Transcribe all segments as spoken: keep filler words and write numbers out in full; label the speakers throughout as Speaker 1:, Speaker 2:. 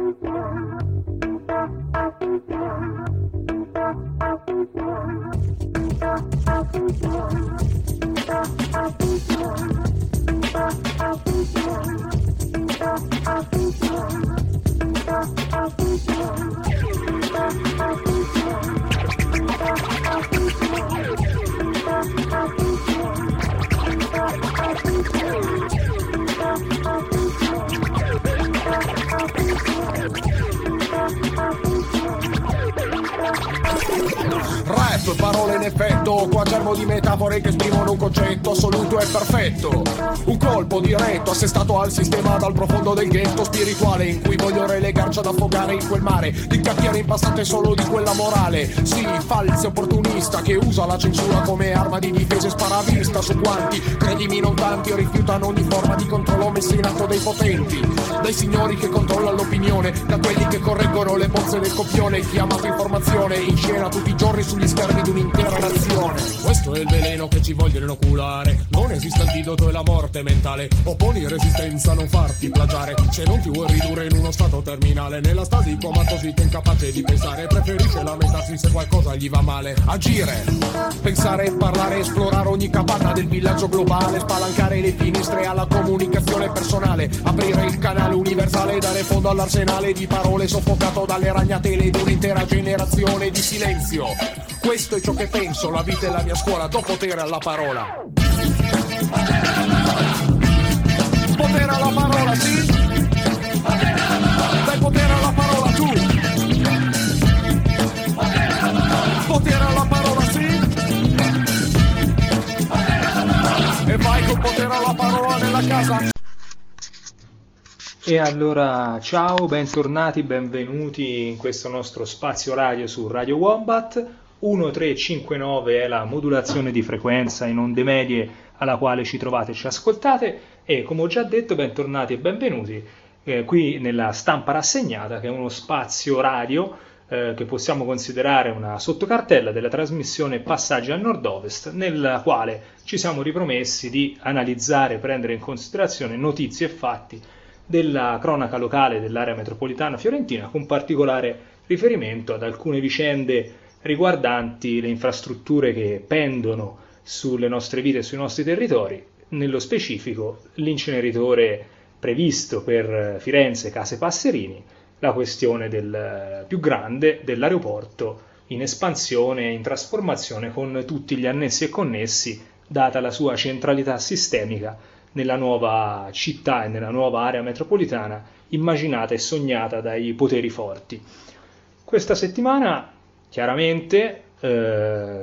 Speaker 1: Rap, parole in effetto, quaderno di metafore che esprimono un concetto assoluto e perfetto. Un colpo diretto, assestato al sistema dal profondo del ghetto spirituale, in cui voglio relegarci ad affogare in quel mare di capire impastate solo di quella morale. Sì, falso opportunista che usa la censura come arma di difesa e sparavista su quanti, credimi non tanti, rifiutano ogni forma di controllo messo in atto dai potenti, dai signori che controllano l'opinione, da quelli che correggono le bozze del copione, chiamato informazione in scena tutti i giorni sugli schermi di un'intera nazione. Questo è il veleno che ci vogliono inoculare, non esiste antidoto e la morte mentale, opponi resistenza, non farti plagiare, se non ti vuoi ridurre in uno stato terminale, nella stasi comatosita incapace di pensare, preferisce lamentarsi se qualcosa gli va male. Agire, pensare, parlare, esplorare ogni capanna del villaggio globale, spalancare le finestre alla comunicazione personale, aprire il canale universale, dare fondo all'arsenale di parole soffocato dalle ragnatele di un'intera generazione di silenzio. Questo è ciò che penso, la vita è la mia scuola, do potere alla parola. Potere alla parola, sì? Dai potere alla parola tu. Potere alla parola, sì? E vai col potere alla parola nella casa.
Speaker 2: E allora ciao, bentornati, benvenuti in questo nostro spazio radio su Radio Wombat. Millettrecentocinquantanove è la modulazione di frequenza in onde medie alla quale ci trovate e ci ascoltate, e come ho già detto bentornati e benvenuti eh, qui nella Stampa Rassegnata, che è uno spazio radio eh, che possiamo considerare una sottocartella della trasmissione Passaggi a Nord-Ovest, nella quale ci siamo ripromessi di analizzare e prendere in considerazione notizie e fatti della cronaca locale dell'area metropolitana fiorentina, con particolare riferimento ad alcune vicende riguardanti le infrastrutture che pendono sulle nostre vite e sui nostri territori, nello specifico l'inceneritore previsto per Firenze Case Passerini, la questione del più grande dell'aeroporto in espansione e in trasformazione con tutti gli annessi e connessi, data la sua centralità sistemica nella nuova città e nella nuova area metropolitana immaginata e sognata dai poteri forti. Questa settimana chiaramente, eh,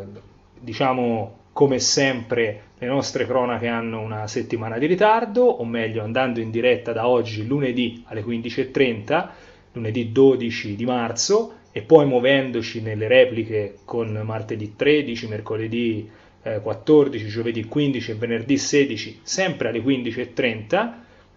Speaker 2: diciamo come sempre, le nostre cronache hanno una settimana di ritardo, o meglio andando in diretta da oggi lunedì alle quindici e trenta, lunedì dodici di marzo, e poi muovendoci nelle repliche con martedì tredici, mercoledì eh, quattordici, giovedì quindici e venerdì sedici, sempre alle quindici e trenta.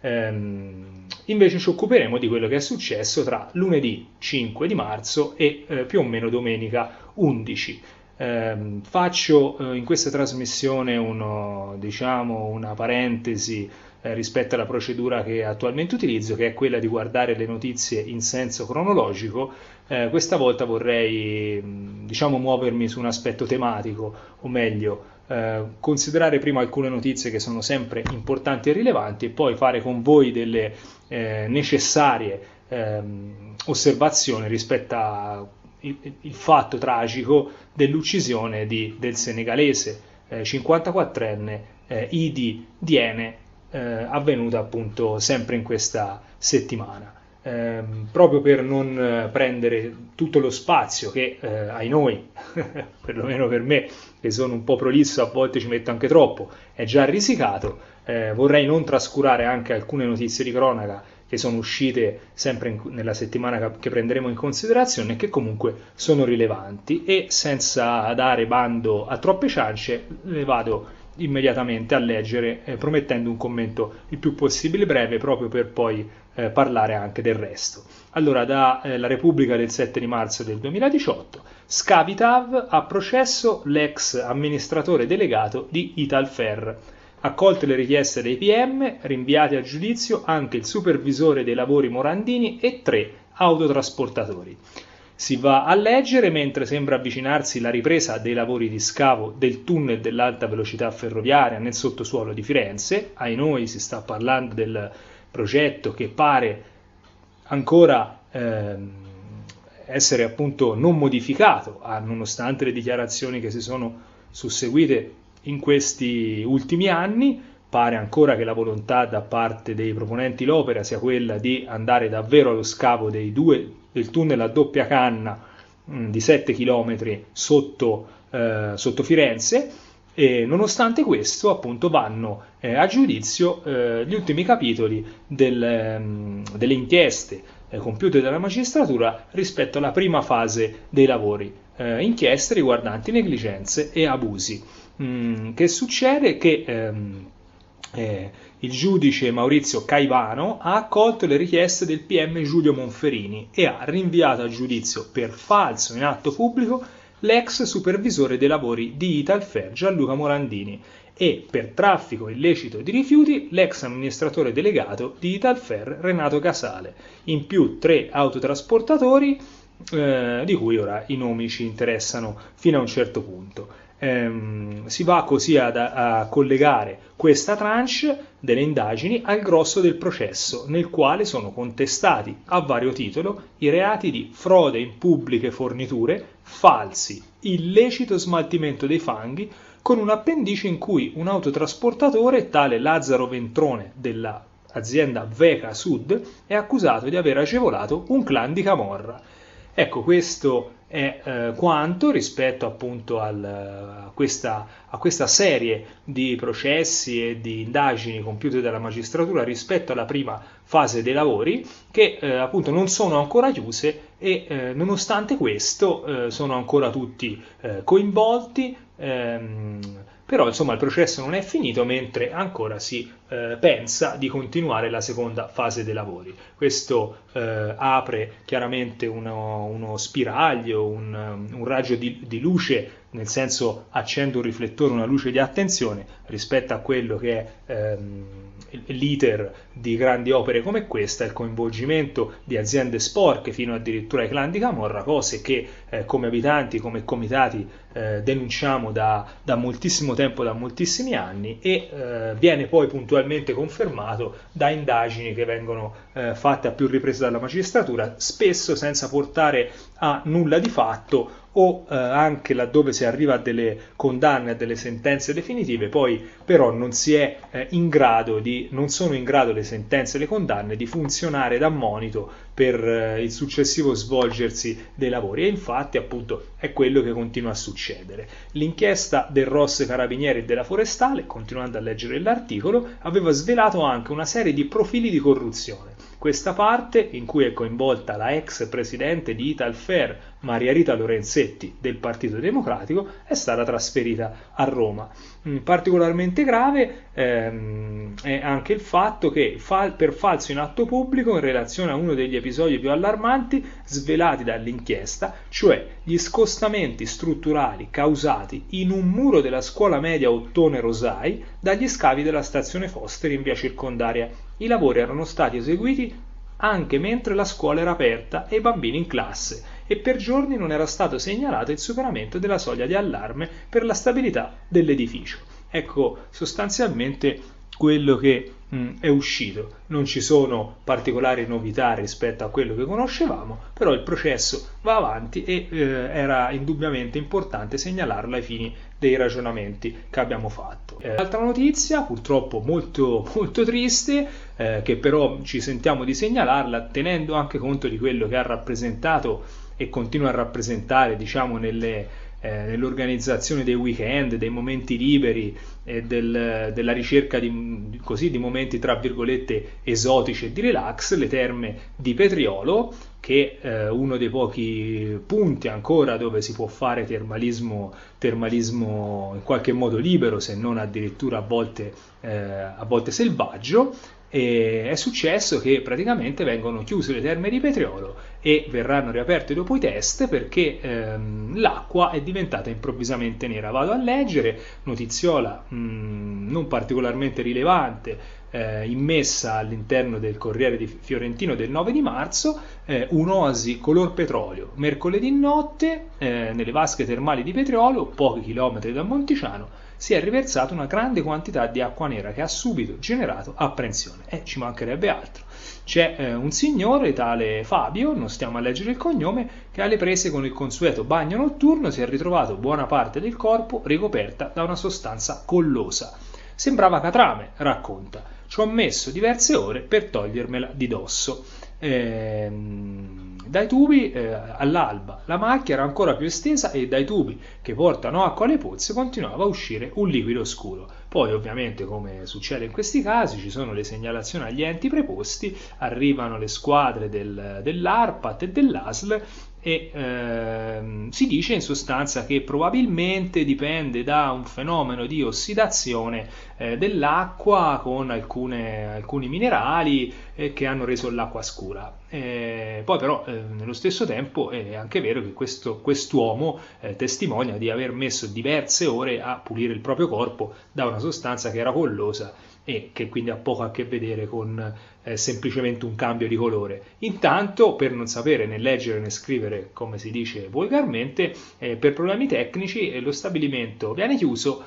Speaker 2: Ehm, invece ci occuperemo di quello che è successo tra lunedì cinque di marzo e eh, più o meno domenica undici. Eh, faccio eh, in questa trasmissione uno, diciamo, una parentesi eh, rispetto alla procedura che attualmente utilizzo, che è quella di guardare le notizie in senso cronologico. Eh, questa volta vorrei diciamo muovermi su un aspetto tematico, o meglio eh, considerare prima alcune notizie che sono sempre importanti e rilevanti, e poi fare con voi delle eh, necessarie eh, osservazioni rispetto a Il, il fatto tragico dell'uccisione di, del senegalese eh, cinquantaquattrenne eh, Idi Diene, eh, avvenuta appunto sempre in questa settimana. Eh, proprio per non eh, prendere tutto lo spazio che eh, ai noi, perlomeno per me che sono un po' prolisso, a volte ci metto anche troppo, è già risicato, eh, vorrei non trascurare anche alcune notizie di cronaca che sono uscite sempre in, nella settimana che prenderemo in considerazione e che comunque sono rilevanti, e senza dare bando a troppe ciance le vado immediatamente a leggere, eh, promettendo un commento il più possibile breve, proprio per poi eh, parlare anche del resto. Allora, da eh, La Repubblica del sette di marzo del duemiladiciotto, Scavitav ha processo l'ex amministratore delegato di Italfer. Accolte le richieste dei P M, rinviati a giudizio anche il supervisore dei lavori Morandini e tre autotrasportatori. Si va a leggere mentre sembra avvicinarsi la ripresa dei lavori di scavo del tunnel dell'alta velocità ferroviaria nel sottosuolo di Firenze. Ai noi si sta parlando del progetto che pare ancora ehm, essere appunto non modificato, nonostante le dichiarazioni che si sono susseguite in questi ultimi anni. Pare ancora che la volontà da parte dei proponenti l'opera sia quella di andare davvero allo scavo dei due, del tunnel a doppia canna mh, di sette chilometri sotto, eh, sotto Firenze, e nonostante questo appunto vanno eh, a giudizio eh, gli ultimi capitoli del, mh, delle inchieste eh, compiute dalla magistratura rispetto alla prima fase dei lavori, eh, inchieste riguardanti negligenze e abusi. Mm, che succede? Che ehm, eh, il giudice Maurizio Caivano ha accolto le richieste del P M Giulio Monferini e ha rinviato a giudizio per falso in atto pubblico l'ex supervisore dei lavori di Italfer Gianluca Morandini e per traffico illecito di rifiuti l'ex amministratore delegato di Italfer Renato Casale, in più tre autotrasportatori eh, di cui ora i nomi ci interessano fino a un certo punto. Ehm, si va così ad, a collegare questa tranche delle indagini al grosso del processo, nel quale sono contestati a vario titolo i reati di frode in pubbliche forniture, falsi, illecito smaltimento dei fanghi, con un appendice in cui un autotrasportatore, tale Lazzaro Ventrone dell'azienda Veca Sud, è accusato di aver agevolato un clan di Camorra. Ecco, questo è eh, quanto rispetto appunto al, a, questa, a questa serie di processi e di indagini compiute dalla magistratura rispetto alla prima fase dei lavori, che eh, appunto non sono ancora chiuse e eh, nonostante questo eh, sono ancora tutti eh, coinvolti. Ehm, Però insomma il processo non è finito, mentre ancora si eh, pensa di continuare la seconda fase dei lavori. Questo eh, apre chiaramente uno, uno spiraglio, un, un raggio di, di luce, nel senso accende un riflettore, una luce di attenzione rispetto a quello che è ehm, l'iter di grandi opere come questa, il coinvolgimento di aziende sporche fino addirittura ai clan di Camorra, cose che eh, come abitanti, come comitati eh, denunciamo da, da moltissimo tempo, da moltissimi anni, e eh, viene poi puntualmente confermato da indagini che vengono eh, fatte a più riprese dalla magistratura, spesso senza portare a nulla di fatto, o eh, anche laddove si arriva a delle condanne, a delle sentenze definitive, poi però non si è eh, in grado di, non sono in grado le sentenze e le condanne di funzionare da monito per eh, il successivo svolgersi dei lavori, e infatti appunto è quello che continua a succedere. L'inchiesta del R O S Carabinieri e della Forestale, continuando a leggere l'articolo, aveva svelato anche una serie di profili di corruzione. Questa parte, in cui è coinvolta la ex presidente di Italfer, Maria Rita Lorenzetti, del Partito Democratico, è stata trasferita a Roma. Mm, particolarmente grave ehm, è anche il fatto che fa- per falso in atto pubblico, in relazione a uno degli episodi più allarmanti svelati dall'inchiesta, cioè gli scostamenti strutturali causati in un muro della scuola media Ottone Rosai dagli scavi della stazione Foster in via Circondaria. I lavori erano stati eseguiti anche mentre la scuola era aperta e i bambini in classe, e per giorni non era stato segnalato il superamento della soglia di allarme per la stabilità dell'edificio. Ecco sostanzialmente quello che mh, è uscito. Non ci sono particolari novità rispetto a quello che conoscevamo, però il processo va avanti e eh, era indubbiamente importante segnalarlo ai fini dei ragionamenti che abbiamo fatto. Eh, altra notizia, purtroppo molto, molto triste, eh, che però ci sentiamo di segnalarla tenendo anche conto di quello che ha rappresentato e continua a rappresentare, diciamo, nelle Eh, nell'organizzazione dei weekend, dei momenti liberi e del, della ricerca di, così, di momenti tra virgolette esotici e di relax, le terme di Petriolo, che è eh, uno dei pochi punti ancora dove si può fare termalismo, termalismo in qualche modo libero, se non addirittura a volte, eh, a volte selvaggio. E è successo che praticamente vengono chiuse le terme di Petriolo e verranno riaperte dopo i test perché ehm, l'acqua è diventata improvvisamente nera. Vado a leggere, notiziola mh, non particolarmente rilevante, eh, immessa all'interno del Corriere di Fiorentino del nove di marzo, eh, un'oasi color petrolio. Mercoledì notte, eh, nelle vasche termali di Petriolo, pochi chilometri da Monticiano, si è riversata una grande quantità di acqua nera che ha subito generato apprensione. E eh, ci mancherebbe altro. C'è eh, un signore, tale Fabio, non stiamo a leggere il cognome, che alle prese con il consueto bagno notturno si è ritrovato buona parte del corpo ricoperta da una sostanza collosa. Sembrava catrame, racconta. Ci ho messo diverse ore per togliermela di dosso. Ehm... Dai tubi eh, all'alba la macchia era ancora più estesa e dai tubi che portano acqua alle pozze continuava a uscire un liquido scuro. Poi ovviamente, come succede in questi casi, ci sono le segnalazioni agli enti preposti, arrivano le squadre del, dell'ARPAT e dell'A S L e ehm, si dice in sostanza che probabilmente dipende da un fenomeno di ossidazione eh, dell'acqua con alcune, alcuni minerali eh, che hanno reso l'acqua scura. Eh, poi però eh, nello stesso tempo è anche vero che questo, quest'uomo eh, testimonia di aver messo diverse ore a pulire il proprio corpo da una sostanza che era collosa e che quindi ha poco a che vedere con eh, semplicemente un cambio di colore. Intanto, per non sapere né leggere né scrivere, come si dice volgarmente, eh, per problemi tecnici eh, lo stabilimento viene chiuso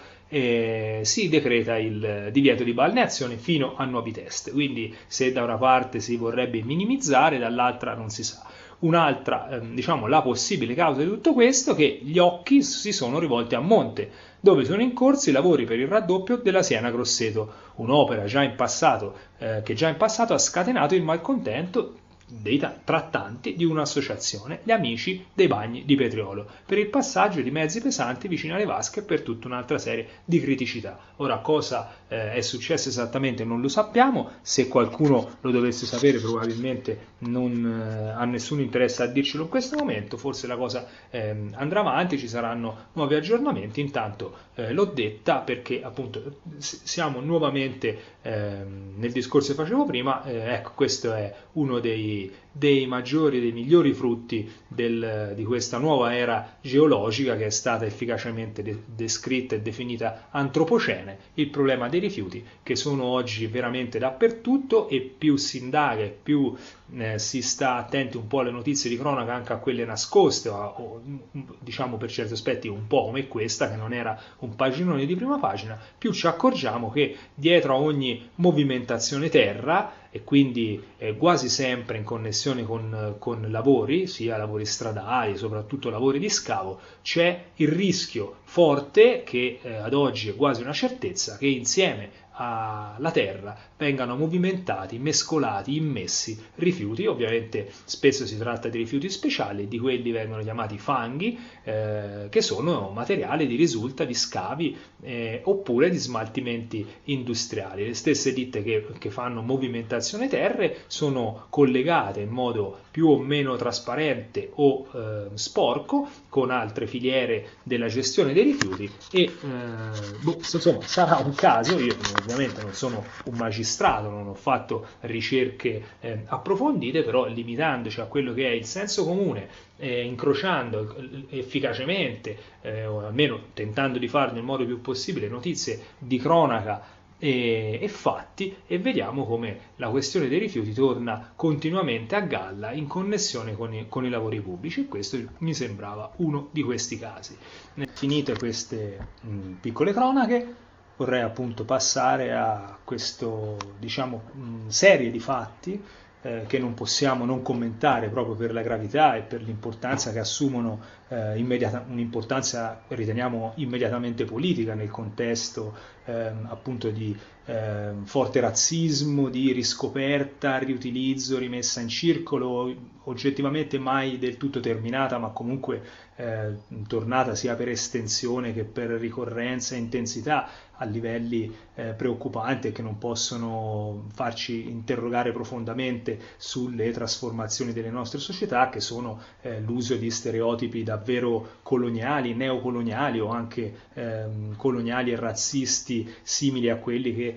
Speaker 2: e si decreta il divieto di balneazione fino a nuovi test. Quindi se da una parte si vorrebbe minimizzare, dall'altra non si sa. Un'altra, eh, diciamo, la possibile causa di tutto questo è che gli occhi si sono rivolti a monte, dove sono in corso i lavori per il raddoppio della Siena-Grosseto, un'opera già in passato, eh, che già in passato ha scatenato il malcontento dei trattanti di un'associazione, gli Amici dei Bagni di Petriolo, per il passaggio di mezzi pesanti vicino alle vasche e per tutta un'altra serie di criticità. Ora, cosa eh, è successo esattamente non lo sappiamo, se qualcuno lo dovesse sapere probabilmente non eh, ha nessun interesse a dircelo in questo momento, forse la cosa eh, andrà avanti, ci saranno nuovi aggiornamenti. Intanto eh, l'ho detta perché appunto siamo nuovamente eh, nel discorso che facevo prima, eh, ecco, questo è uno dei dei maggiori, dei migliori frutti del, di questa nuova era geologica che è stata efficacemente de- descritta e definita antropocene, il problema dei rifiuti che sono oggi veramente dappertutto e più si indaga e più eh, si sta attenti un po' alle notizie di cronaca, anche a quelle nascoste o, o diciamo per certi aspetti un po' come questa che non era un paginone di prima pagina, più ci accorgiamo che dietro a ogni movimentazione terra e quindi eh, quasi sempre in connessione con, con lavori, sia lavori stradali, soprattutto lavori di scavo, c'è il rischio forte, che eh, ad oggi è quasi una certezza, che insieme alla terra vengano movimentati, mescolati, immessi rifiuti. Ovviamente spesso si tratta di rifiuti speciali, di quelli vengono chiamati fanghi, eh, che sono materiali di risulta di scavi eh, oppure di smaltimenti industriali. Le stesse ditte che, che fanno movimentazione terre sono collegate in modo più o meno trasparente o eh, sporco con altre filiere della gestione dei rifiuti e eh, boh, insomma sarà un caso. Io ovviamente non sono un magistrato, non ho fatto ricerche eh, approfondite, però limitandoci a quello che è il senso comune, eh, incrociando efficacemente eh, o almeno tentando di farlo nel modo più possibile notizie di cronaca E, e fatti, e vediamo come la questione dei rifiuti torna continuamente a galla in connessione con i, con i lavori pubblici, e questo mi sembrava uno di questi casi. Finite queste mh, piccole cronache, vorrei appunto passare a questa diciamo mh, serie di fatti eh, che non possiamo non commentare proprio per la gravità e per l'importanza che assumono eh, immediata, un'importanza riteniamo immediatamente politica nel contesto eh, appunto di eh, forte razzismo, di riscoperta, riutilizzo, rimessa in circolo, oggettivamente mai del tutto terminata, ma comunque eh, tornata sia per estensione che per ricorrenza e intensità a livelli eh, preoccupanti, che non possono farci interrogare profondamente sulle trasformazioni delle nostre società, che sono eh, l'uso di stereotipi davvero coloniali, neocoloniali o anche ehm, coloniali e razzisti simili a quelli che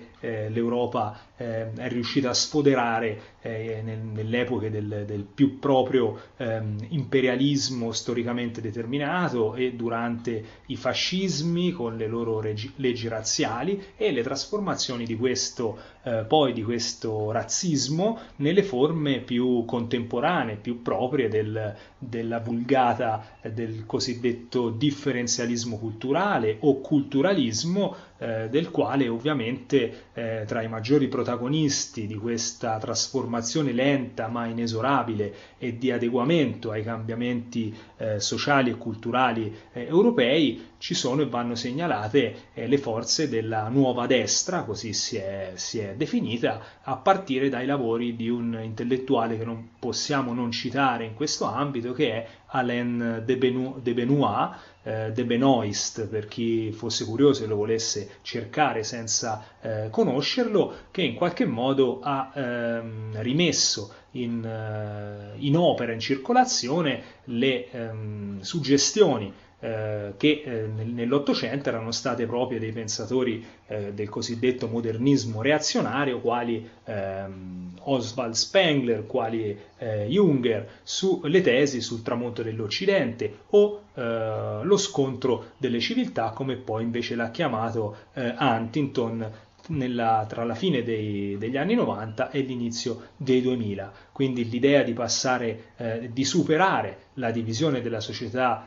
Speaker 2: eh, l'Europa eh, è riuscita a sfoderare eh, nel, nelle epoche del, del più proprio eh, imperialismo storicamente determinato e durante i fascismi con le loro regi- leggi razziali e le trasformazioni di questo eh, poi di questo razzismo nelle forme più contemporanee, più proprie del, della vulgata eh, del cosiddetto differenzialismo culturale o culturalismo, eh, del quale ovviamente eh, tra i maggiori protagonisti di questa trasformazione lenta ma inesorabile e di adeguamento ai cambiamenti eh, sociali e culturali eh, europei ci sono e vanno segnalate eh, le forze della nuova destra, così si è, si è definita, a partire dai lavori di un intellettuale che non possiamo non citare in questo ambito, che è Alain de, Benoist, de Benoist, eh, de Benoist, per chi fosse curioso e lo volesse cercare senza eh, conoscerlo, che in qualche modo ha ehm, rimesso in, eh, in opera, in circolazione, le ehm, suggestioni Eh, che eh, nell'Ottocento erano state proprie dei pensatori eh, del cosiddetto modernismo reazionario, quali ehm, Oswald Spengler, quali eh, Junger, sulle tesi sul tramonto dell'Occidente o eh, lo scontro delle civiltà, come poi invece l'ha chiamato eh, Huntington nella, tra la fine dei, degli anni novanta e l'inizio dei duemila. Quindi l'idea di passare, eh, di superare la divisione della società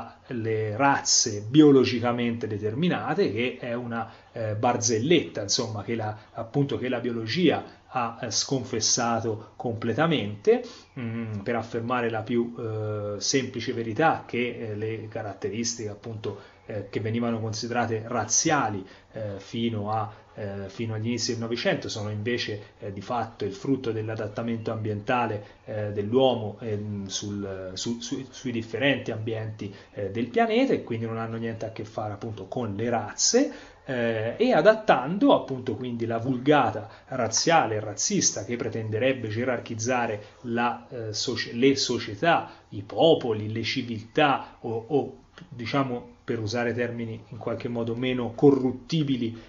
Speaker 2: dalle razze biologicamente determinate, che è una eh, barzelletta, insomma, che la, appunto che la biologia ha eh, sconfessato completamente mh, per affermare la più eh, semplice verità, che eh, le caratteristiche appunto eh, che venivano considerate razziali eh, fino a Eh, fino agli inizi del Novecento sono invece eh, di fatto il frutto dell'adattamento ambientale eh, dell'uomo eh, sul, su, su, sui differenti ambienti eh, del pianeta, e quindi non hanno niente a che fare appunto con le razze, eh, e adattando appunto quindi la vulgata razziale e razzista che pretenderebbe gerarchizzare la, eh, soci- le società, i popoli, le civiltà o, o diciamo, per usare termini in qualche modo meno corruttibili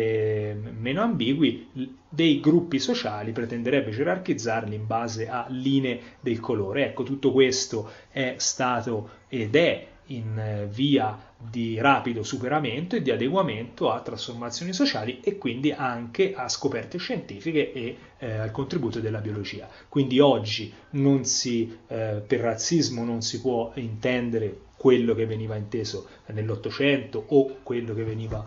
Speaker 2: e meno ambigui, dei gruppi sociali, pretenderebbe gerarchizzarli in base a linee del colore. Ecco, tutto questo è stato ed è in via di rapido superamento e di adeguamento a trasformazioni sociali e quindi anche a scoperte scientifiche e eh, al contributo della biologia. Quindi oggi non si, eh, per razzismo non si può intendere quello che veniva inteso nell'Ottocento o quello che veniva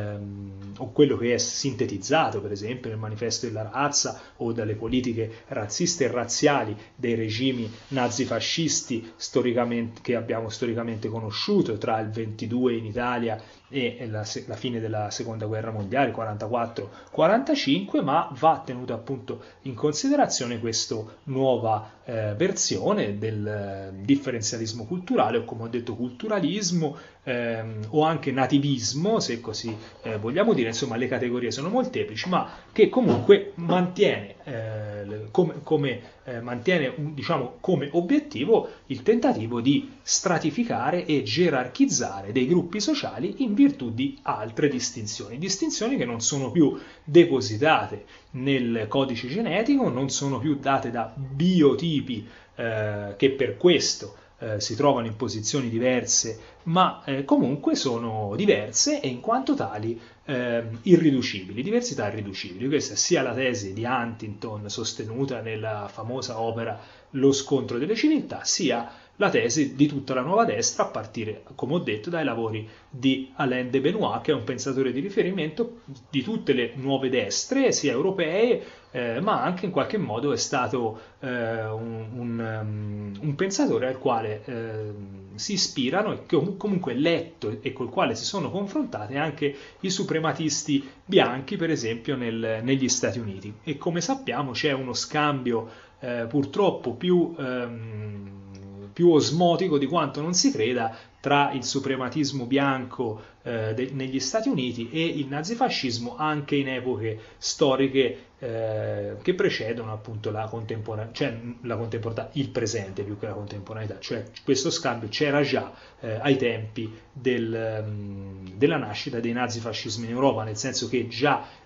Speaker 2: ehm, o quello che è sintetizzato per esempio nel manifesto della razza o dalle politiche razziste e razziali dei regimi nazifascisti storicamente, che abbiamo storicamente conosciuto tra il ventidue in Italia e la, la fine della seconda guerra mondiale, quarantaquattro quarantacinque, ma va tenuta appunto in considerazione questa nuova eh, versione del eh, differenzialismo culturale, o come ho detto culturalismo, ehm, o anche nativismo, se così eh, vogliamo dire. Insomma, le categorie sono molteplici, ma che comunque mantiene eh, come, come eh, mantiene un, diciamo come obiettivo il tentativo di stratificare e gerarchizzare dei gruppi sociali in virtù di altre distinzioni, distinzioni che non sono più depositate nel codice genetico, non sono più date da biotipi eh, che per questo eh, si trovano in posizioni diverse, ma eh, comunque sono diverse e in quanto tali eh, irriducibili, diversità irriducibili. Questa sia la tesi di Huntington sostenuta nella famosa opera Lo scontro delle civiltà, sia la tesi di tutta la nuova destra, a partire, come ho detto, dai lavori di Alain de Benoist, che è un pensatore di riferimento di tutte le nuove destre, sia europee, eh, ma anche in qualche modo è stato eh, un, un, um, un pensatore al quale eh, si ispirano e che comunque letto e col quale si sono confrontati anche i suprematisti bianchi, per esempio nel, negli Stati Uniti. E come sappiamo c'è uno scambio eh, purtroppo più... Um, più osmotico di quanto non si creda tra il suprematismo bianco eh, de- negli Stati Uniti e il nazifascismo, anche in epoche storiche eh, che precedono appunto la contemporaneità, cioè la contemporaneità, il presente più che la contemporaneità, cioè questo scambio c'era già eh, ai tempi del, um, della nascita dei nazifascismi in Europa, nel senso che già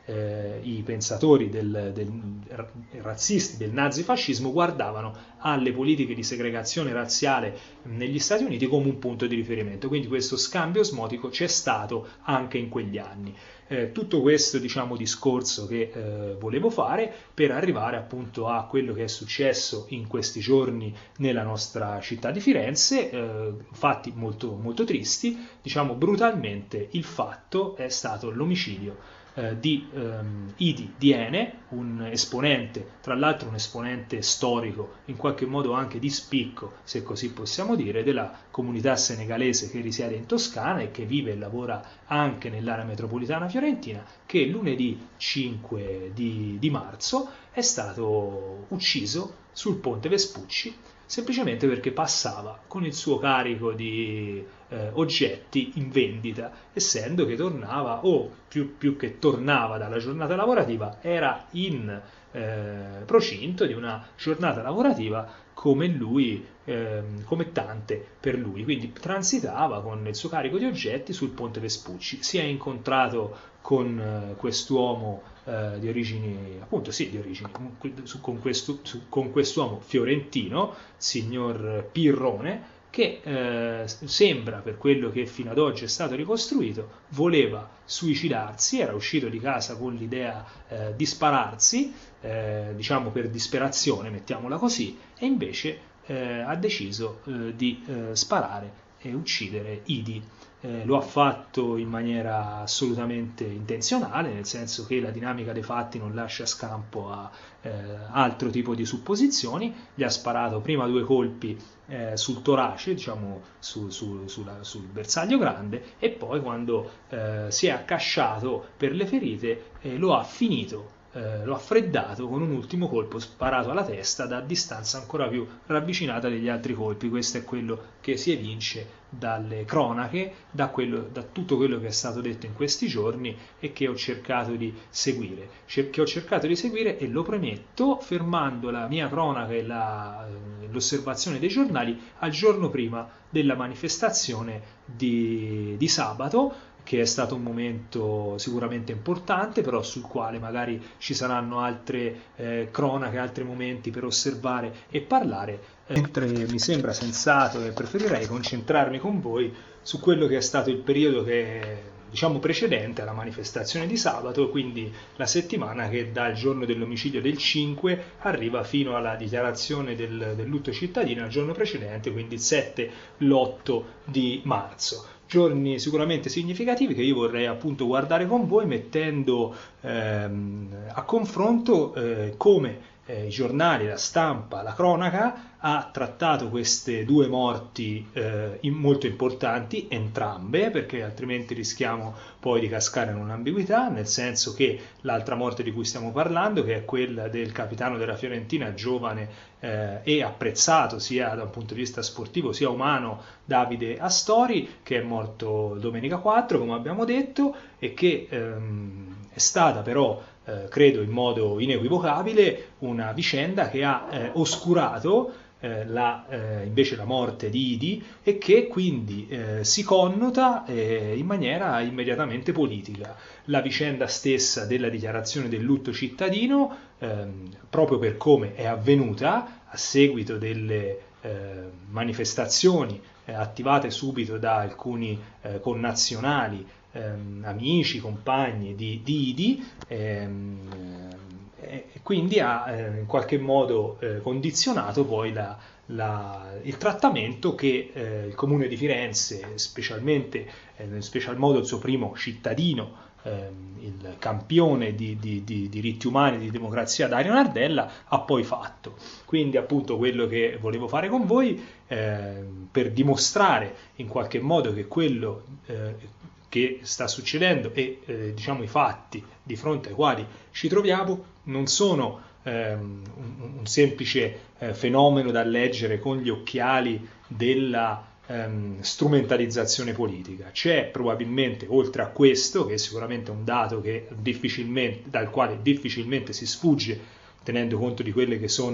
Speaker 2: eh, i pensatori del, del, razzisti del nazifascismo guardavano alle politiche di segregazione razziale negli Stati Uniti come un punto di riferimento. Quindi questo scambio osmotico c'è stato anche in quegli anni. Eh, tutto questo, diciamo, discorso che eh, volevo fare per arrivare appunto a quello che è successo in questi giorni nella nostra città di Firenze, eh, fatti molto, molto tristi. Diciamo brutalmente, il fatto è stato l'omicidio eh, di ehm, Idi Diene, un esponente, tra l'altro un esponente storico, in qualche modo anche di spicco, se così possiamo dire, della comunità senegalese che risiede in Toscana e che vive e lavora anche nell'area metropolitana fiorentina, che lunedì cinque di, di marzo è stato ucciso sul ponte Vespucci, semplicemente perché passava con il suo carico di eh, oggetti in vendita, essendo che tornava, o più, più che tornava dalla giornata lavorativa, era in eh, procinto di una giornata lavorativa come lui, eh, come tante per lui. Quindi transitava con il suo carico di oggetti sul ponte Vespucci. Si è incontrato con eh, quest'uomo eh, di origini, appunto sì, di origini, con, questo, con quest'uomo fiorentino, signor Pirrone, che eh, sembra, per quello che fino ad oggi è stato ricostruito, voleva suicidarsi, era uscito di casa con l'idea eh, di spararsi, eh, diciamo per disperazione, mettiamola così, e invece eh, ha deciso eh, di eh, sparare e uccidere Idi. Eh, lo ha fatto in maniera assolutamente intenzionale, nel senso che la dinamica dei fatti non lascia scampo a eh, altro tipo di supposizioni. Gli ha sparato prima due colpi eh, sul torace, diciamo su, su, sulla, sul bersaglio grande, e poi quando eh, si è accasciato per le ferite eh, lo ha finito. Eh, lo ha freddato con un ultimo colpo sparato alla testa da distanza ancora più ravvicinata degli altri colpi. Questo è quello che si evince dalle cronache, da, quello, da tutto quello che è stato detto in questi giorni e che ho cercato di seguire, Cer- che ho cercato di seguire e lo premetto, fermando la mia cronaca e la, eh, l'osservazione dei giornali al giorno prima della manifestazione di, di sabato, che è stato un momento sicuramente importante, però sul quale magari ci saranno altre eh, cronache, altri momenti per osservare e parlare, eh, mentre mi sembra sensato e preferirei concentrarmi con voi su quello che è stato il periodo che, diciamo, precedente alla manifestazione di sabato, quindi la settimana che dal giorno dell'omicidio del cinque arriva fino alla dichiarazione del, del lutto cittadino al giorno precedente, quindi il sette, l'otto di marzo. Giorni sicuramente significativi che io vorrei appunto guardare con voi, mettendo ehm, a confronto eh, come eh, i giornali, la stampa, la cronaca ha trattato queste due morti eh, in, molto importanti, entrambe, perché altrimenti rischiamo poi di cascare in un'ambiguità, nel senso che l'altra morte di cui stiamo parlando, che è quella del capitano della Fiorentina, giovane eh, e apprezzato sia da un punto di vista sportivo sia umano, Davide Astori, che è morto domenica quattro, come abbiamo detto, e che ehm, è stata però, eh, credo in modo inequivocabile, una vicenda che ha eh, oscurato eh, la, eh, invece la morte di Idi, e che quindi eh, si connota eh, in maniera immediatamente politica. La vicenda stessa della dichiarazione del lutto cittadino, ehm, proprio per come è avvenuta, a seguito delle eh, manifestazioni eh, attivate subito da alcuni eh, connazionali, ehm, amici, compagni di, di Idi, ehm, e quindi ha eh, in qualche modo eh, condizionato poi la, la, il trattamento che eh, il Comune di Firenze, specialmente eh, in special modo il suo primo cittadino, ehm, il campione di, di, di diritti umani, di democrazia, Dario Nardella, ha poi fatto. Quindi appunto quello che volevo fare con voi eh, per dimostrare in qualche modo che quello eh, che sta succedendo e eh, diciamo i fatti di fronte ai quali ci troviamo non sono ehm, un, un semplice eh, fenomeno da leggere con gli occhiali della ehm, strumentalizzazione politica. C'è probabilmente, oltre a questo, che è sicuramente un dato che difficilmente, dal quale difficilmente si sfugge, tenendo conto di quelle che sono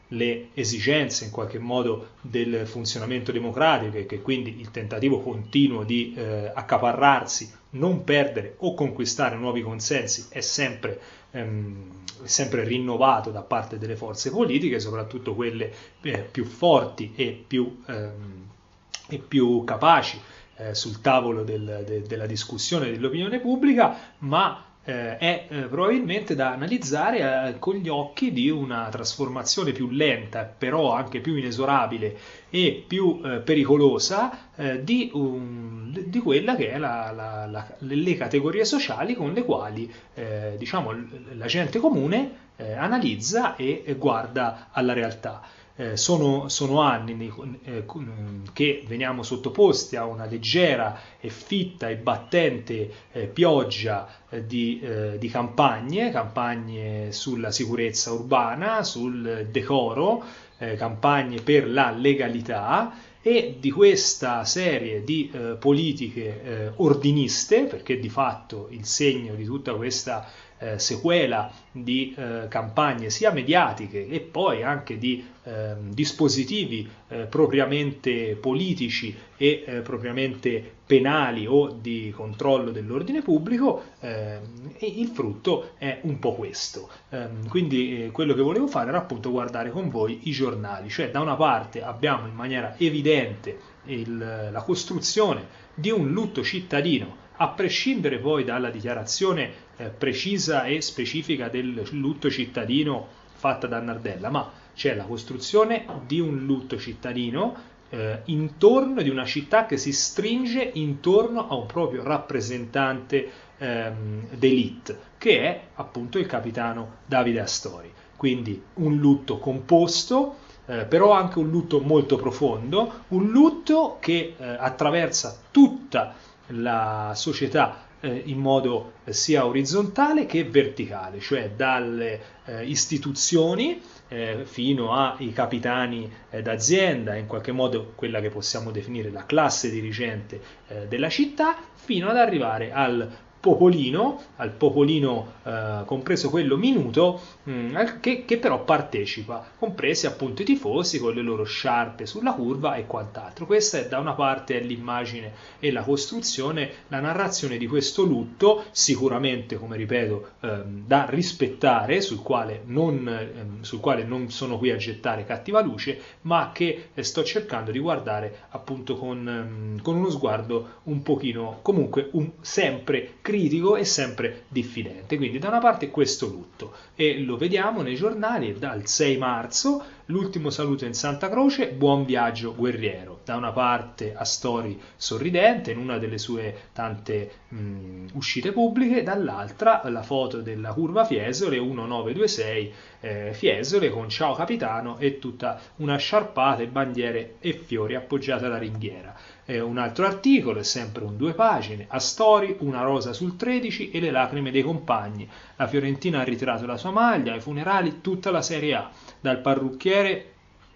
Speaker 2: le esigenze in qualche modo del funzionamento democratico, e che quindi il tentativo continuo di eh, accaparrarsi, non perdere o conquistare nuovi consensi è sempre, ehm, sempre rinnovato da parte delle forze politiche, soprattutto quelle eh, più forti e più, ehm, e più capaci eh, sul tavolo del, de, della discussione dell'opinione pubblica, ma Eh, è eh, probabilmente da analizzare eh, con gli occhi di una trasformazione più lenta, però anche più inesorabile e più eh, pericolosa eh, di, un, di quella che è la, la, la, le categorie sociali con le quali eh, diciamo, la gente comune eh, analizza e, e guarda alla realtà. Eh, sono, sono anni nei, eh, che veniamo sottoposti a una leggera e fitta e battente eh, pioggia eh, di, eh, di campagne, campagne sulla sicurezza urbana, sul decoro, eh, campagne per la legalità, e di questa serie di eh, politiche eh, ordiniste, perché di fatto il segno di tutta questa Eh, sequela di eh, campagne sia mediatiche e poi anche di eh, dispositivi eh, propriamente politici e eh, propriamente penali o di controllo dell'ordine pubblico, eh, e il frutto è un po' questo. Eh, quindi eh, quello che volevo fare era appunto guardare con voi i giornali, cioè da una parte abbiamo in maniera evidente il, la costruzione di un lutto cittadino, a prescindere poi dalla dichiarazione eh, precisa e specifica del lutto cittadino fatta da Nardella, ma c'è la costruzione di un lutto cittadino eh, intorno di una città che si stringe intorno a un proprio rappresentante ehm, d'élite, che è appunto il capitano Davide Astori. Quindi un lutto composto, eh, però anche un lutto molto profondo, un lutto che eh, attraversa tutta la società eh, in modo eh, sia orizzontale che verticale, cioè dalle eh, istituzioni eh, fino ai capitani eh, d'azienda, in qualche modo quella che possiamo definire la classe dirigente eh, della città, fino ad arrivare al popolino, al popolino eh, compreso quello minuto, mh, che, che però partecipa, compresi appunto i tifosi con le loro sciarpe sulla curva e quant'altro. Questa è da una parte è l'immagine e la costruzione, la narrazione di questo lutto, sicuramente, come ripeto, ehm, da rispettare, sul quale, non, ehm, sul quale non sono qui a gettare cattiva luce, ma che eh, sto cercando di guardare appunto con, ehm, con uno sguardo un pochino, comunque un, sempre critico e sempre diffidente. Quindi da una parte questo lutto, e lo vediamo nei giornali dal sei marzo, l'ultimo saluto in Santa Croce, buon viaggio guerriero. Da una parte Astori sorridente in una delle sue tante mh, uscite pubbliche, dall'altra la foto della curva Fiesole millenovecentoventisei, eh, Fiesole con ciao capitano e tutta una sciarpata e bandiere e fiori appoggiate alla ringhiera. Eh, un altro articolo, è sempre un due pagine, Astori, una rosa sul tredici e le lacrime dei compagni. La Fiorentina ha ritirato la sua maglia, ai funerali tutta la Serie A, dal parrucchiere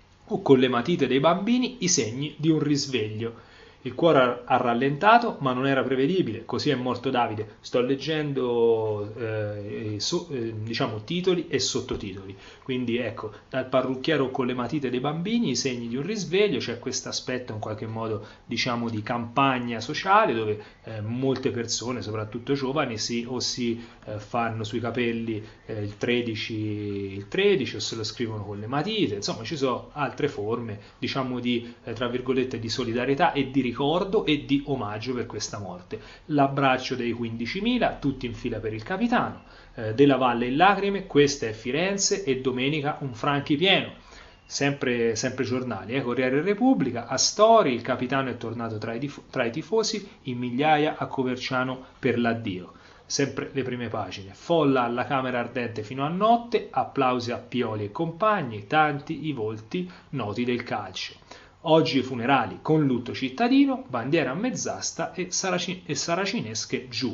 Speaker 2: o con le matite dei bambini i segni di un risveglio. Il cuore ha rallentato, ma non era prevedibile, così è morto Davide. Sto leggendo eh, so, eh, diciamo titoli e sottotitoli. Quindi ecco, dal parrucchiere con le matite dei bambini, i segni di un risveglio. C'è questo aspetto in qualche modo diciamo di campagna sociale, dove eh, molte persone, soprattutto giovani, si, o si eh, fanno sui capelli eh, il tredici, il tredici o se lo scrivono con le matite. Insomma, ci sono altre forme diciamo di eh, tra virgolette di solidarietà e di ricordo e di omaggio per questa morte. L'abbraccio dei quindicimila, tutti in fila per il capitano, eh, Della Valle in lacrime, questa è Firenze e domenica un Franchi pieno. Sempre, sempre giornali, eh? Corriere Repubblica, Astori, il capitano è tornato tra i, tif- tra i tifosi, in migliaia a Coverciano per l'addio. Sempre le prime pagine, folla alla Camera ardente fino a notte, applausi a Pioli e compagni, tanti i volti noti del calcio. Oggi i funerali con lutto cittadino, bandiera a mezz'asta e, saraci- e saracinesche giù.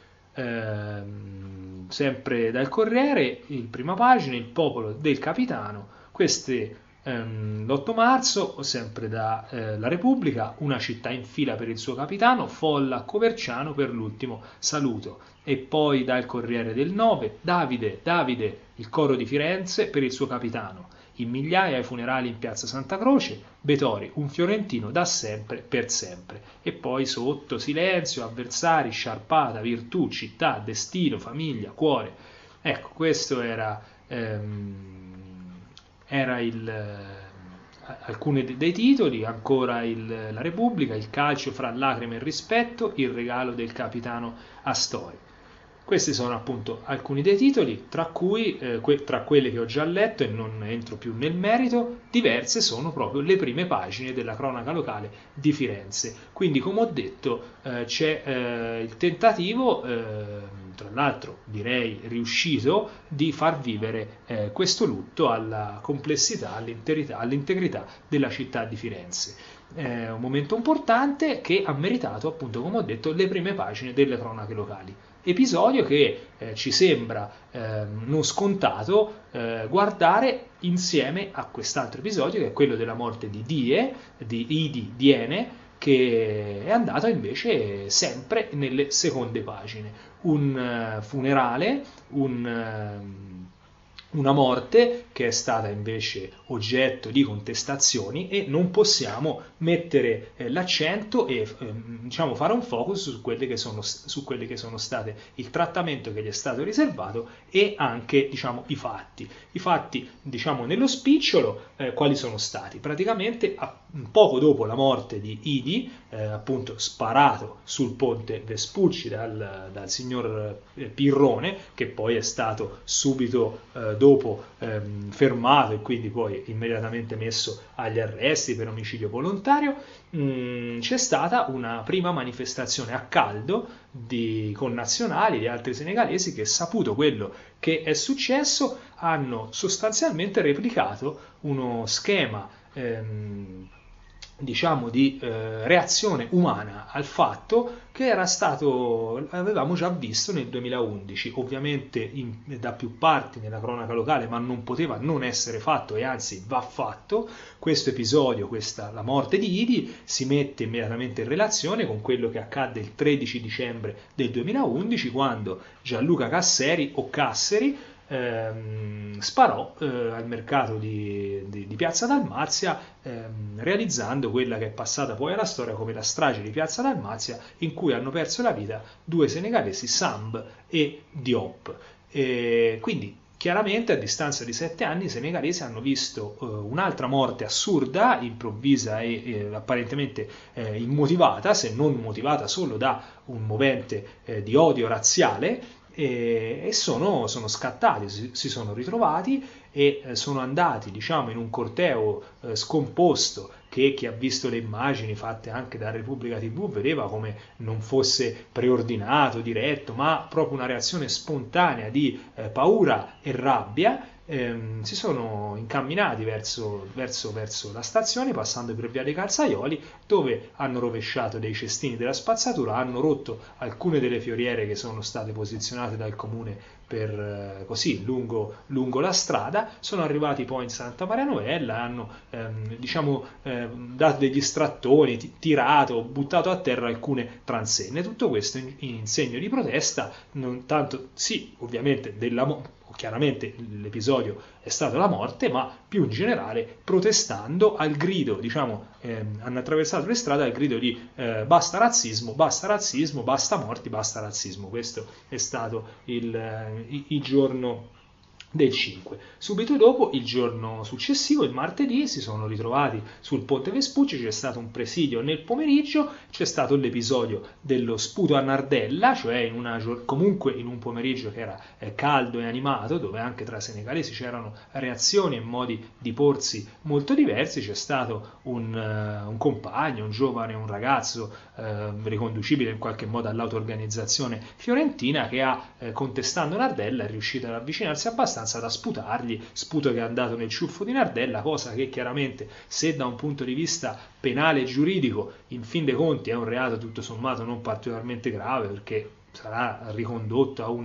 Speaker 2: Ehm, sempre dal Corriere, il prima pagina, il popolo del capitano. Queste ehm, l'otto marzo, sempre da eh, La Repubblica, una città in fila per il suo capitano, folla a Coverciano per l'ultimo saluto. E poi dal Corriere del nove, Davide, Davide, il coro di Firenze per il suo capitano. in migliaia ai funerali in piazza Santa Croce, Betori, un fiorentino da sempre per sempre. E poi sotto silenzio, avversari, sciarpata, virtù, città, destino, famiglia, cuore. Ecco, questo era, ehm, era il, eh, alcuni dei titoli, ancora il, la Repubblica, il calcio fra lacrime e rispetto, il regalo del capitano Astori. Questi sono appunto alcuni dei titoli, tra cui, eh, que- tra quelli che ho già letto e non entro più nel merito, diverse sono proprio le prime pagine della cronaca locale di Firenze. Quindi, come ho detto, eh, c'è eh, il tentativo, eh, tra l'altro direi riuscito, di far vivere eh, questo lutto alla complessità, all'integrità, all'integrità della città di Firenze. È un momento importante che ha meritato, appunto, come ho detto, le prime pagine delle cronache locali. Episodio che eh, ci sembra eh, non scontato eh, guardare insieme a quest'altro episodio, che è quello della morte di Die, di Idi Diene, che è andato invece sempre nelle seconde pagine. Un uh, funerale, un... Uh, una morte che è stata invece oggetto di contestazioni, e non possiamo mettere eh, l'accento e eh, diciamo fare un focus su quelle che sono, su quelle che sono state il trattamento che gli è stato riservato e anche, diciamo, i fatti. I fatti, diciamo, nello spicciolo, eh, quali sono stati? Praticamente a, poco dopo la morte di Idi, eh, appunto sparato sul ponte Vespucci dal, dal signor eh, Pirrone, che poi è stato subito eh, dopo ehm, fermato e quindi poi immediatamente messo agli arresti per omicidio volontario, mh, c'è stata una prima manifestazione a caldo di connazionali, di altri senegalesi, che, saputo quello che è successo, hanno sostanzialmente replicato uno schema ehm, diciamo di eh, reazione umana al fatto che era stato, avevamo già visto nel duemilaundici, ovviamente in, da più parti nella cronaca locale, ma non poteva non essere fatto, e anzi va fatto. Questo episodio, questa, la morte di Idi, si mette immediatamente in relazione con quello che accadde il tredici dicembre del duemilaundici, quando Gianluca Casseri o Casseri Ehm, sparò eh, al mercato di, di, di Piazza Dalmazia, ehm, realizzando quella che è passata poi alla storia come la strage di Piazza Dalmazia, in cui hanno perso la vita due senegalesi, Samb e Diop. E quindi chiaramente a distanza di sette anni i senegalesi hanno visto eh, un'altra morte assurda, improvvisa e eh, apparentemente eh, immotivata, se non motivata solo da un movente eh, di odio razziale, e sono, sono scattati, si, si sono ritrovati e eh, sono andati, diciamo, in un corteo eh, scomposto, che chi ha visto le immagini fatte anche da Repubblica tivù vedeva come non fosse preordinato, diretto, ma proprio una reazione spontanea di eh, paura e rabbia. Ehm, si sono incamminati verso, verso, verso la stazione, passando per via dei Calzaioli, dove hanno rovesciato dei cestini della spazzatura, hanno rotto alcune delle fioriere che sono state posizionate dal comune per eh, così lungo, lungo la strada. Sono arrivati poi in Santa Maria Novella, hanno ehm, diciamo ehm, dato degli strattoni, t- tirato, buttato a terra alcune transenne. Tutto questo in, in segno di protesta, non tanto sì, ovviamente della chiaramente l'episodio è stato la morte, ma più in generale protestando al grido, diciamo, ehm, hanno attraversato le strade al grido di eh, basta razzismo, basta razzismo, basta morti, basta razzismo. Questo è stato il, eh, il giorno del cinque. Subito dopo, il giorno successivo, il martedì, si sono ritrovati sul ponte Vespucci, c'è stato un presidio nel pomeriggio, c'è stato l'episodio dello sputo a Nardella, cioè in una, comunque in un pomeriggio che era eh, caldo e animato, dove anche tra senegalesi c'erano reazioni e modi di porsi molto diversi. C'è stato un, uh, un compagno, un giovane, un ragazzo eh, riconducibile in qualche modo all'auto-organizzazione fiorentina, che ha, eh, contestando Nardella, è riuscito ad avvicinarsi abbastanza da sputargli, sputo che è andato nel ciuffo di Nardella, cosa che chiaramente, se da un punto di vista penale e giuridico in fin dei conti è un reato tutto sommato non particolarmente grave, perché sarà ricondotto a una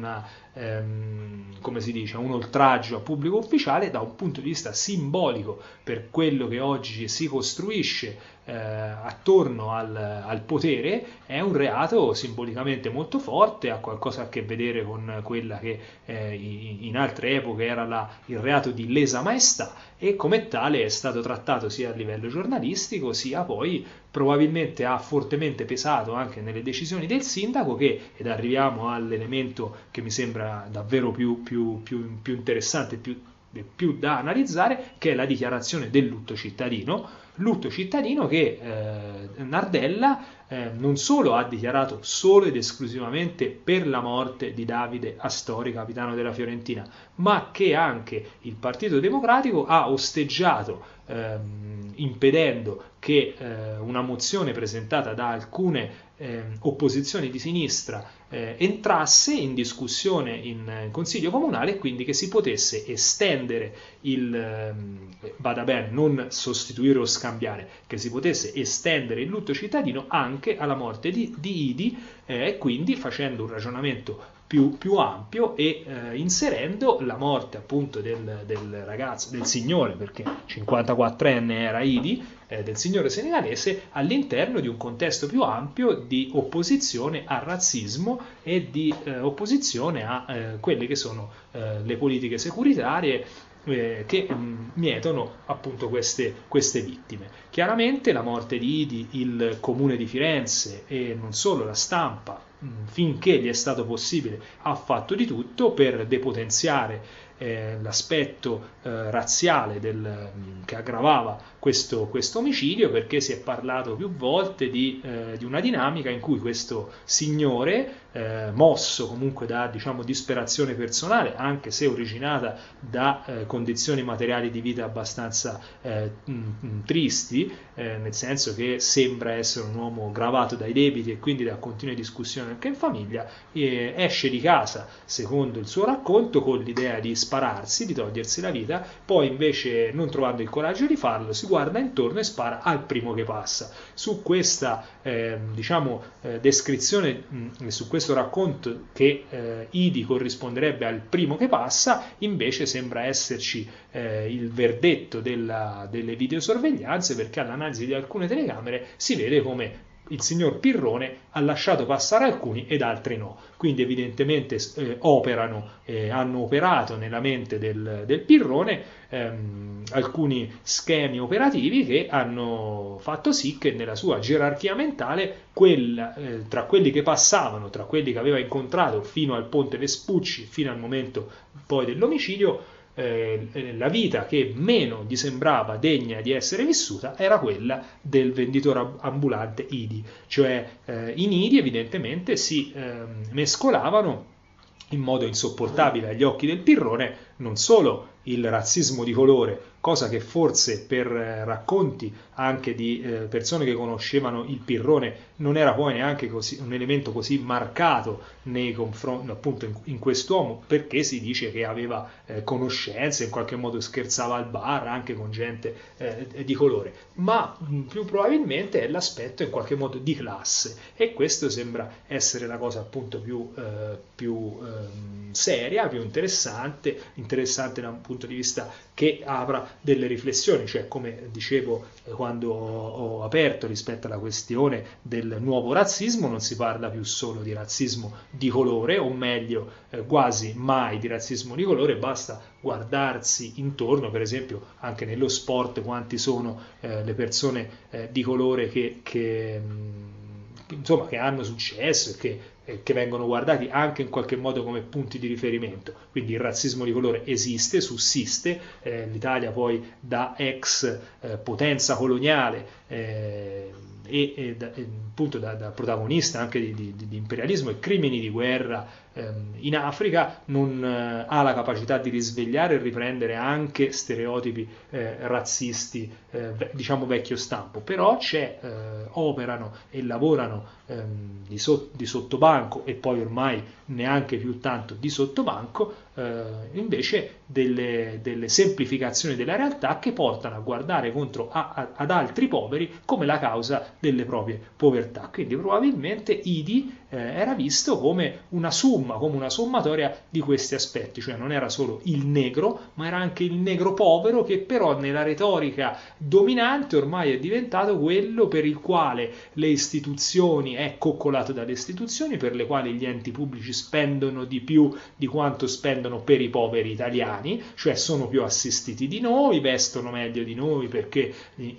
Speaker 2: ehm, come si dice, un oltraggio a pubblico ufficiale, da un punto di vista simbolico per quello che oggi si costruisce eh, attorno al, al potere, è un reato simbolicamente molto forte, ha qualcosa a che vedere con quella che eh, in altre epoche era la, il reato di lesa maestà, e come tale è stato trattato sia a livello giornalistico sia poi probabilmente ha fortemente pesato anche nelle decisioni del sindaco, che, ed arriviamo all'elemento che mi sembra davvero più, più, più, più interessante, più, più da analizzare, che è la dichiarazione del lutto cittadino. Lutto cittadino che eh, Nardella eh, non solo ha dichiarato solo ed esclusivamente per la morte di Davide Astori, capitano della Fiorentina, ma che anche il Partito Democratico ha osteggiato, ehm, impedendo che eh, una mozione presentata da alcune eh, opposizioni di sinistra eh, entrasse in discussione in, in Consiglio Comunale, e quindi che si potesse estendere il, eh, vada bene, non sostituire o scambiare, che si potesse estendere il lutto cittadino anche alla morte di, di Idi, eh, e quindi facendo un ragionamento più, più ampio e eh, inserendo la morte appunto del, del ragazzo, del signore, perché cinquantaquattrenne era Idi, eh, del signore senegalese, all'interno di un contesto più ampio di opposizione al razzismo e di eh, opposizione a eh, quelle che sono eh, le politiche securitarie eh, che mh, mietono appunto queste, queste vittime. Chiaramente la morte di Idi, il Comune di Firenze e non solo la stampa, finché gli è stato possibile, ha fatto di tutto per depotenziare eh, l'aspetto eh, razziale del, che aggravava questo, questo omicidio, perché si è parlato più volte di, eh, di una dinamica in cui questo signore, eh, mosso comunque da, diciamo, disperazione personale, anche se originata da eh, condizioni materiali di vita abbastanza eh, mh, tristi, eh, nel senso che sembra essere un uomo gravato dai debiti e quindi da continue discussioni anche in famiglia, eh, esce di casa, secondo il suo racconto, con l'idea di spararsi, di togliersi la vita, poi invece, non trovando il coraggio di farlo, si guarda intorno e spara al primo che passa. Su questa eh, diciamo eh, descrizione, mh, su questo racconto che eh, Idi corrisponderebbe al primo che passa, invece sembra esserci eh, il verdetto della, delle videosorveglianze, perché all'analisi di alcune telecamere si vede come il signor Pirrone ha lasciato passare alcuni ed altri no, quindi evidentemente eh, operano, eh, hanno operato nella mente del, del Pirrone ehm, alcuni schemi operativi che hanno fatto sì che nella sua gerarchia mentale, quella, eh, tra quelli che passavano, tra quelli che aveva incontrato fino al Ponte Vespucci, fino al momento poi dell'omicidio, Eh, la vita che meno gli sembrava degna di essere vissuta era quella del venditore ambulante Idi, cioè eh, in Idi evidentemente si eh, mescolavano in modo insopportabile agli occhi del Pirrone non solo il razzismo di colore, cosa che forse per eh, racconti anche di eh, persone che conoscevano il Pirrone non era poi neanche così, un elemento così marcato nei confronti, appunto, in, in quest'uomo, perché si dice che aveva eh, conoscenze, in qualche modo scherzava al bar anche con gente eh, di colore, ma mh, più probabilmente è l'aspetto in qualche modo di classe, e questo sembra essere la cosa appunto più, eh, più eh, seria, più interessante, interessante da un punto di vista che apra delle riflessioni, cioè come dicevo eh, quando ho, ho aperto rispetto alla questione del nuovo razzismo, non si parla più solo di razzismo di colore, o meglio eh, quasi mai di razzismo di colore, basta guardarsi intorno, per esempio anche nello sport, quanti sono eh, le persone eh, di colore che, che, mh, insomma, che hanno successo e che che vengono guardati anche in qualche modo come punti di riferimento. Quindi il razzismo di colore esiste, sussiste, eh, l'Italia poi da ex eh, potenza coloniale eh, e, e, da, e appunto da, da protagonista anche di, di, di imperialismo e crimini di guerra ehm, in Africa non eh, ha la capacità di risvegliare e riprendere anche stereotipi eh, razzisti eh, diciamo vecchio stampo, però c'è, eh, operano e lavorano ehm, di, so, di sottobanco e poi ormai neanche più tanto di sottobanco eh, invece delle, delle semplificazioni della realtà che portano a guardare contro a, a, ad altri poveri come la causa delle proprie povertà. Quindi probabilmente Idi eh, era visto come una summa somma, come una sommatoria di questi aspetti, cioè non era solo il negro, ma era anche il negro povero, che però nella retorica dominante ormai è diventato quello per il quale le istituzioni, è coccolato dalle istituzioni, per le quali gli enti pubblici spendono di più di quanto spendono per i poveri italiani, cioè sono più assistiti di noi, vestono meglio di noi perché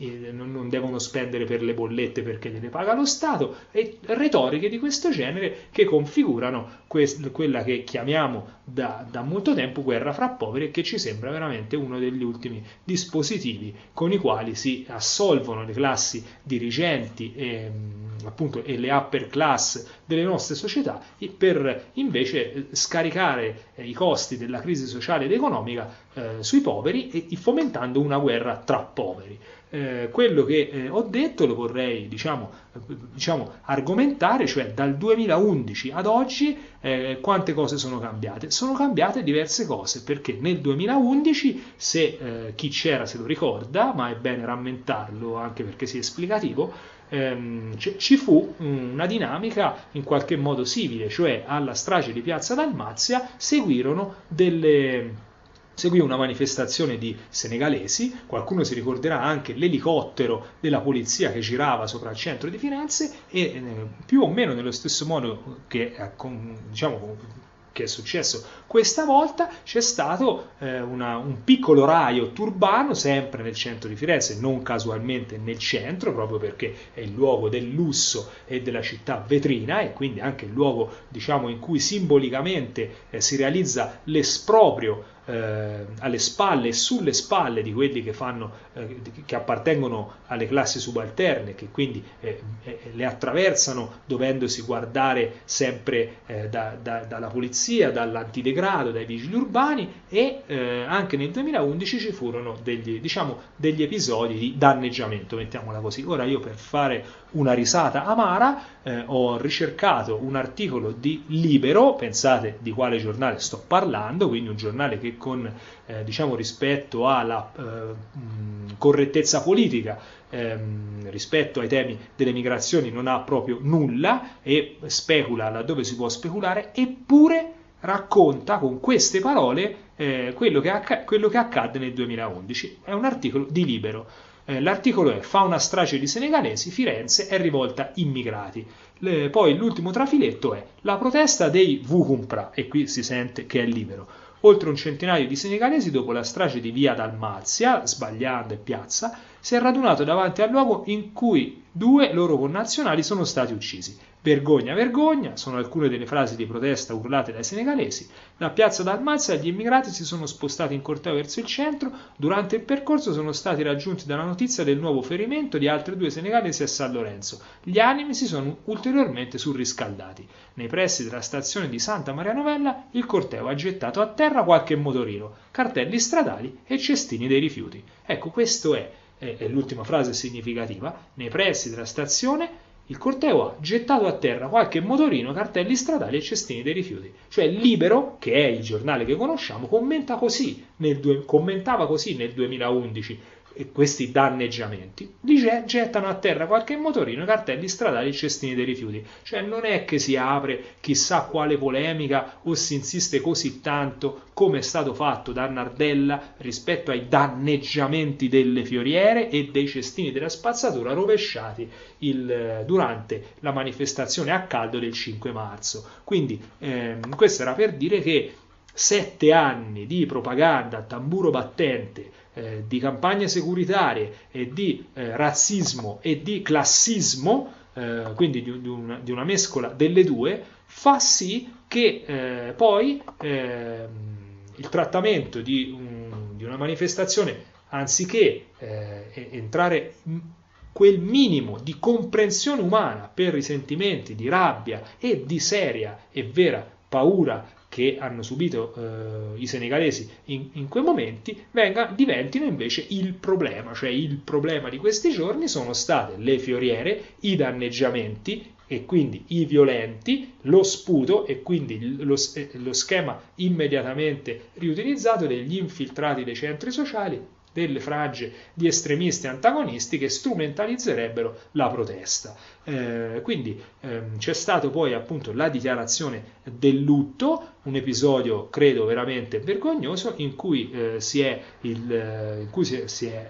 Speaker 2: non devono spendere per le bollette perché le paga lo Stato, e retoriche di questo genere che configurano quest- quella che chiamiamo da, da molto tempo guerra fra poveri, e che ci sembra veramente uno degli ultimi dispositivi con i quali si assolvono le classi dirigenti e, appunto, e le upper class delle nostre società, per invece scaricare eh, i costi della crisi sociale ed economica eh, sui poveri, e fomentando una guerra tra poveri. Eh, quello che eh, ho detto lo vorrei diciamo, diciamo argomentare, cioè dal duemilaundici ad oggi eh, quante cose sono cambiate. Sono cambiate diverse cose, perché nel duemilaundici, se eh, chi c'era se lo ricorda, ma è bene rammentarlo anche perché sia esplicativo, ehm, c- ci fu una dinamica in qualche modo simile, cioè alla strage di Piazza Dalmazia seguirono delle... Seguì una manifestazione di senegalesi, qualcuno si ricorderà anche l'elicottero della polizia che girava sopra il centro di Firenze, e eh, più o meno nello stesso modo che, diciamo, che è successo questa volta, c'è stato eh, una, un piccolo riot urbano sempre nel centro di Firenze, non casualmente nel centro, proprio perché è il luogo del lusso e della città vetrina, e quindi anche il luogo, diciamo, in cui simbolicamente eh, si realizza l'esproprio eh, alle spalle e sulle spalle di quelli che fanno eh, che appartengono alle classi subalterne, che quindi eh, eh, le attraversano dovendosi guardare sempre eh, da, da, dalla polizia, dall'antidegrado, dai vigili urbani, e eh, anche nel duemilaundici ci furono degli, diciamo, degli episodi di danneggiamento, mettiamola così. Ora io, per fare una risata amara, eh, ho ricercato un articolo di Libero, pensate di quale giornale sto parlando, quindi un giornale che con eh, diciamo rispetto alla eh, mh, correttezza politica, ehm, rispetto ai temi delle migrazioni, non ha proprio nulla e specula laddove si può speculare, eppure racconta con queste parole eh, quello, che acc- quello che accadde nel duemilaundici. È un articolo di Libero. Eh, l'articolo è: fa una strage di senegalesi, Firenze è rivolta immigrati. Le, poi l'ultimo trafiletto è la protesta dei Vukumpra, e qui si sente che è Libero. Oltre un centinaio di senegalesi, dopo la strage di via Dalmazia, sbagliando e piazza, si è radunato davanti al luogo in cui due loro connazionali sono stati uccisi. Vergogna, vergogna, sono alcune delle frasi di protesta urlate dai senegalesi. Da piazza Dalmazia gli immigrati si sono spostati in corteo verso il centro. Durante il percorso sono stati raggiunti dalla notizia del nuovo ferimento di altri due senegalesi a San Lorenzo. Gli animi si sono ulteriormente surriscaldati. Nei pressi della stazione di Santa Maria Novella il corteo ha gettato a terra qualche motorino, cartelli stradali e cestini dei rifiuti. Ecco, questo è, è, è l'ultima frase significativa. Nei pressi della stazione il corteo ha gettato a terra qualche motorino, cartelli stradali e cestini dei rifiuti. Cioè Libero, che è il giornale che conosciamo, commenta così nel due, commentava così nel duemilaundici e questi danneggiamenti. Dice, gettano a terra qualche motorino, cartelli stradali e cestini dei rifiuti. Cioè non è che si apre chissà quale polemica o si insiste così tanto come è stato fatto da Nardella rispetto ai danneggiamenti delle fioriere e dei cestini della spazzatura rovesciati il, durante la manifestazione a caldo del cinque marzo. Quindi ehm, questo era per dire che sette anni di propaganda a tamburo battente, eh, di campagne securitarie e di eh, razzismo e di classismo, eh, quindi di, di, una, di una mescola delle due, fa sì che eh, poi eh, il trattamento di, un, di una manifestazione, anziché eh, entrare in quel minimo di comprensione umana per i sentimenti di rabbia e di seria e vera paura che hanno subito eh, i senegalesi in, in quei momenti, venga, diventino invece il problema. Cioè il problema di questi giorni sono state le fioriere, i danneggiamenti e quindi i violenti, lo sputo e quindi lo, lo schema immediatamente riutilizzato degli infiltrati dei centri sociali delle frange di estremisti antagonisti che strumentalizzerebbero la protesta. Eh, quindi ehm, c'è stato poi appunto la dichiarazione del lutto, un episodio credo veramente vergognoso in cui eh, si è, il, eh, in cui si è, si è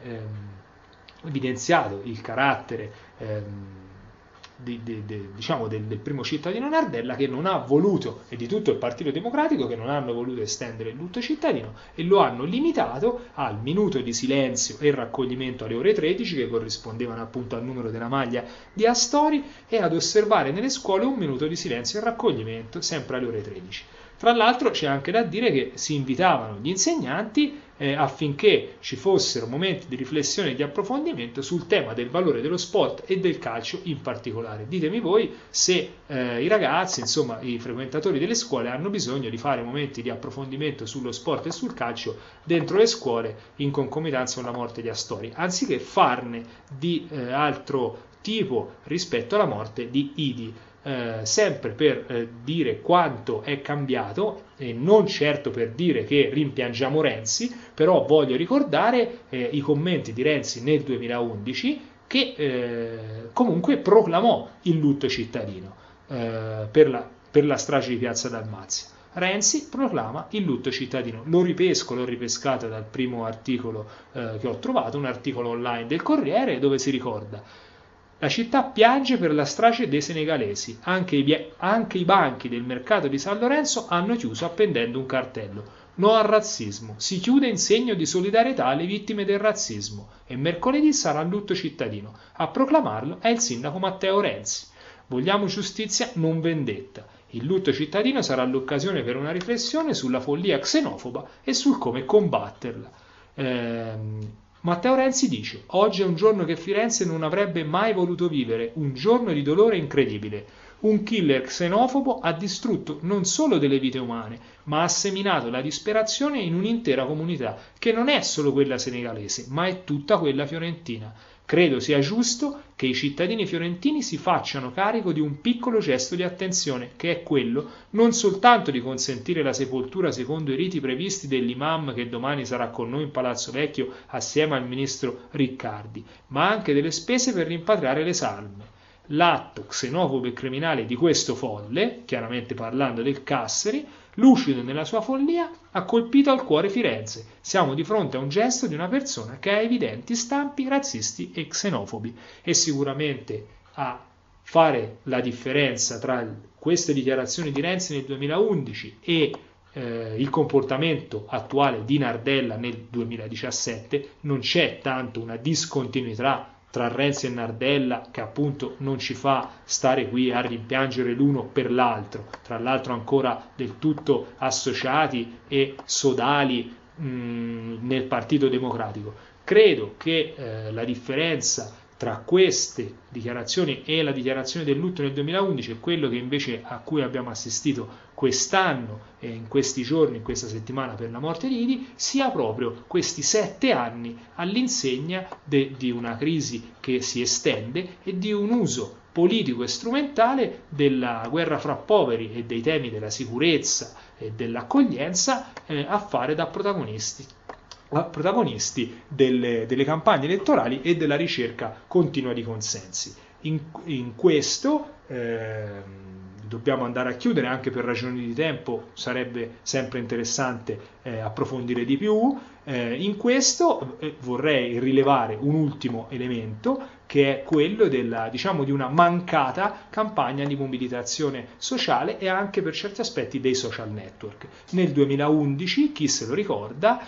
Speaker 2: ehm, evidenziato il carattere ehm, Di, di, di, diciamo del, del primo cittadino Nardella, che non ha voluto, e di tutto il Partito Democratico, che non hanno voluto estendere il lutto cittadino e lo hanno limitato al minuto di silenzio e raccoglimento alle ore tredici, che corrispondevano appunto al numero della maglia di Astori, e ad osservare nelle scuole un minuto di silenzio e raccoglimento sempre alle ore tredici. Tra l'altro c'è anche da dire che si invitavano gli insegnanti eh, affinché ci fossero momenti di riflessione e di approfondimento sul tema del valore dello sport e del calcio in particolare. Ditemi voi se eh, i ragazzi, insomma i frequentatori delle scuole, hanno bisogno di fare momenti di approfondimento sullo sport e sul calcio dentro le scuole in concomitanza con la morte di Astori, anziché farne di eh, altro tipo rispetto alla morte di Idi. Eh, sempre per eh, dire quanto è cambiato, e non certo per dire che rimpiangiamo Renzi, però voglio ricordare eh, i commenti di Renzi nel duemilaundici, che eh, comunque proclamò il lutto cittadino eh, per, la, per la strage di Piazza Dalmazia. Renzi proclama il lutto cittadino. Lo ripesco, l'ho ripescato dal primo articolo eh, che ho trovato, un articolo online del Corriere, dove si ricorda: la città piange per la strage dei senegalesi, anche i, anche i banchi del mercato di San Lorenzo hanno chiuso appendendo un cartello: no al razzismo, si chiude in segno di solidarietà alle vittime del razzismo, e mercoledì sarà lutto cittadino. A proclamarlo è il sindaco Matteo Renzi. Vogliamo giustizia, non vendetta. Il lutto cittadino sarà l'occasione per una riflessione sulla follia xenofoba e sul come combatterla. Ehm... Matteo Renzi dice: oggi è un giorno che Firenze non avrebbe mai voluto vivere, un giorno di dolore incredibile. Un killer xenofobo ha distrutto non solo delle vite umane, ma ha seminato la disperazione in un'intera comunità, che non è solo quella senegalese, ma è tutta quella fiorentina. Credo sia giusto che i cittadini fiorentini si facciano carico di un piccolo gesto di attenzione, che è quello non soltanto di consentire la sepoltura secondo i riti previsti dell'imam che domani sarà con noi in Palazzo Vecchio assieme al ministro Riccardi, ma anche delle spese per rimpatriare le salme. L'atto xenofobo e criminale di questo folle, chiaramente parlando del Casseri, lucido nella sua follia, ha colpito al cuore Firenze. Siamo di fronte a un gesto di una persona che ha evidenti stampi razzisti e xenofobi, e sicuramente a fare la differenza tra queste dichiarazioni di Renzi nel duemilaundici e eh, il comportamento attuale di Nardella nel duemiladiciassette non c'è tanto una discontinuità tra Renzi e Nardella, che appunto non ci fa stare qui a rimpiangere l'uno per l'altro, tra l'altro ancora del tutto associati e sodali mh, nel Partito Democratico. Credo che eh, la differenza tra queste dichiarazioni e la dichiarazione del lutto nel duemilaundici e quello che invece a cui abbiamo assistito quest'anno e in questi giorni, in questa settimana per la morte di Idi, sia proprio questi sette anni all'insegna de, di una crisi che si estende e di un uso politico e strumentale della guerra fra poveri e dei temi della sicurezza e dell'accoglienza eh, a fare da protagonisti. protagonisti delle, delle campagne elettorali e della ricerca continua di consensi. In, in questo eh, dobbiamo andare a chiudere, anche per ragioni di tempo sarebbe sempre interessante eh, approfondire di più. Eh, in questo eh, vorrei rilevare un ultimo elemento, che è quello della, diciamo, di una mancata campagna di mobilitazione sociale e anche per certi aspetti dei social network. Nel duemilaundici, chi se lo ricorda,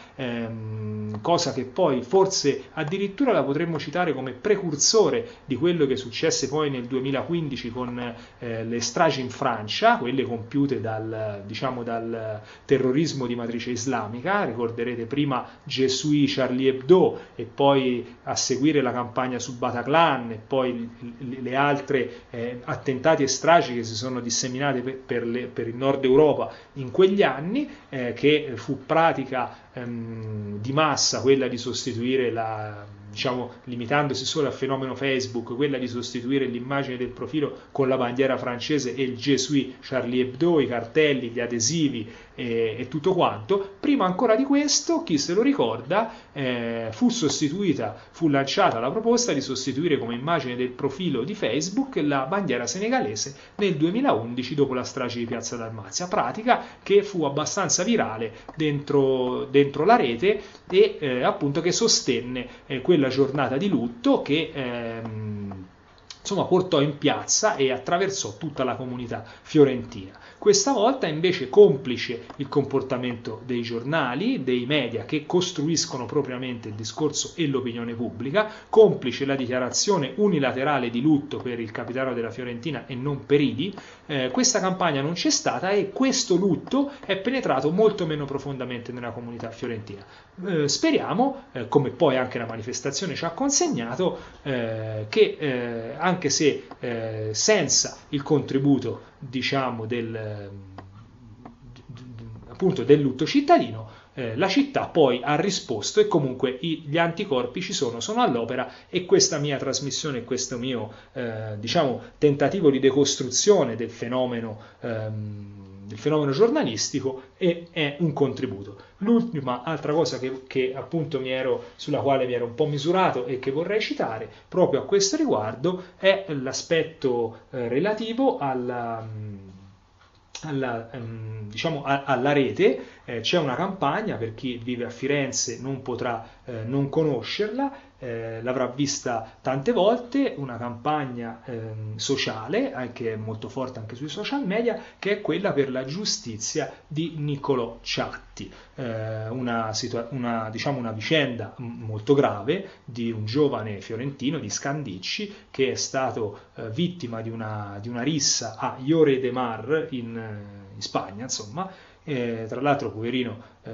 Speaker 2: ehm, cosa che poi forse addirittura la potremmo citare come precursore di quello che successe poi nel duemilaquindici con eh, le stragi in Francia, quelle compiute dal, diciamo, dal terrorismo di matrice islamica. Ricorderete prima Gesuì, Charlie Hebdo, e poi a seguire la campagna su Bataclan, e poi le altre eh, attentati e stragi che si sono disseminate per, per, le, per il nord Europa in quegli anni, eh, che fu pratica ehm, di massa quella di sostituire la, diciamo limitandosi solo al fenomeno Facebook, quella di sostituire l'immagine del profilo con la bandiera francese e il Gesù, Charlie Hebdo, i cartelli, gli adesivi e, e tutto quanto. Prima ancora di questo, chi se lo ricorda, eh, fu sostituita, fu lanciata la proposta di sostituire come immagine del profilo di Facebook la bandiera senegalese nel duemilaundici dopo la strage di Piazza Dalmazia, pratica che fu abbastanza virale dentro, dentro la rete e eh, appunto che sostenne eh, quella giornata di lutto che ehm, insomma portò in piazza e attraversò tutta la comunità fiorentina. Questa volta invece, complice il comportamento dei giornali, dei media che costruiscono propriamente il discorso e l'opinione pubblica, complice la dichiarazione unilaterale di lutto per il capitano della Fiorentina e non per Idi, eh, questa campagna non c'è stata e questo lutto è penetrato molto meno profondamente nella comunità fiorentina. Eh, speriamo, eh, come poi anche la manifestazione ci ha consegnato, eh, che eh, anche se eh, senza il contributo diciamo del, appunto del lutto cittadino, eh, la città poi ha risposto e comunque i, gli anticorpi ci sono, sono all'opera, e questa mia trasmissione, questo mio eh, diciamo tentativo di decostruzione del fenomeno ehm, del fenomeno giornalistico è, è un contributo. L'ultima altra cosa che, che appunto mi ero, sulla quale mi ero un po' misurato e che vorrei citare proprio a questo riguardo è l'aspetto eh, relativo alla, alla, ehm, diciamo, a, alla rete. Eh, c'è una campagna, per chi vive a Firenze non potrà eh, non conoscerla, eh, l'avrà vista tante volte, una campagna ehm, sociale, anche molto forte anche sui social media, che è quella per la giustizia di Niccolò Ciatti, eh, una, situa- una, diciamo una vicenda molto grave di un giovane fiorentino di Scandicci che è stato eh, vittima di una, di una rissa a Lloret de Mar in, in Spagna, insomma. Eh, tra l'altro poverino eh,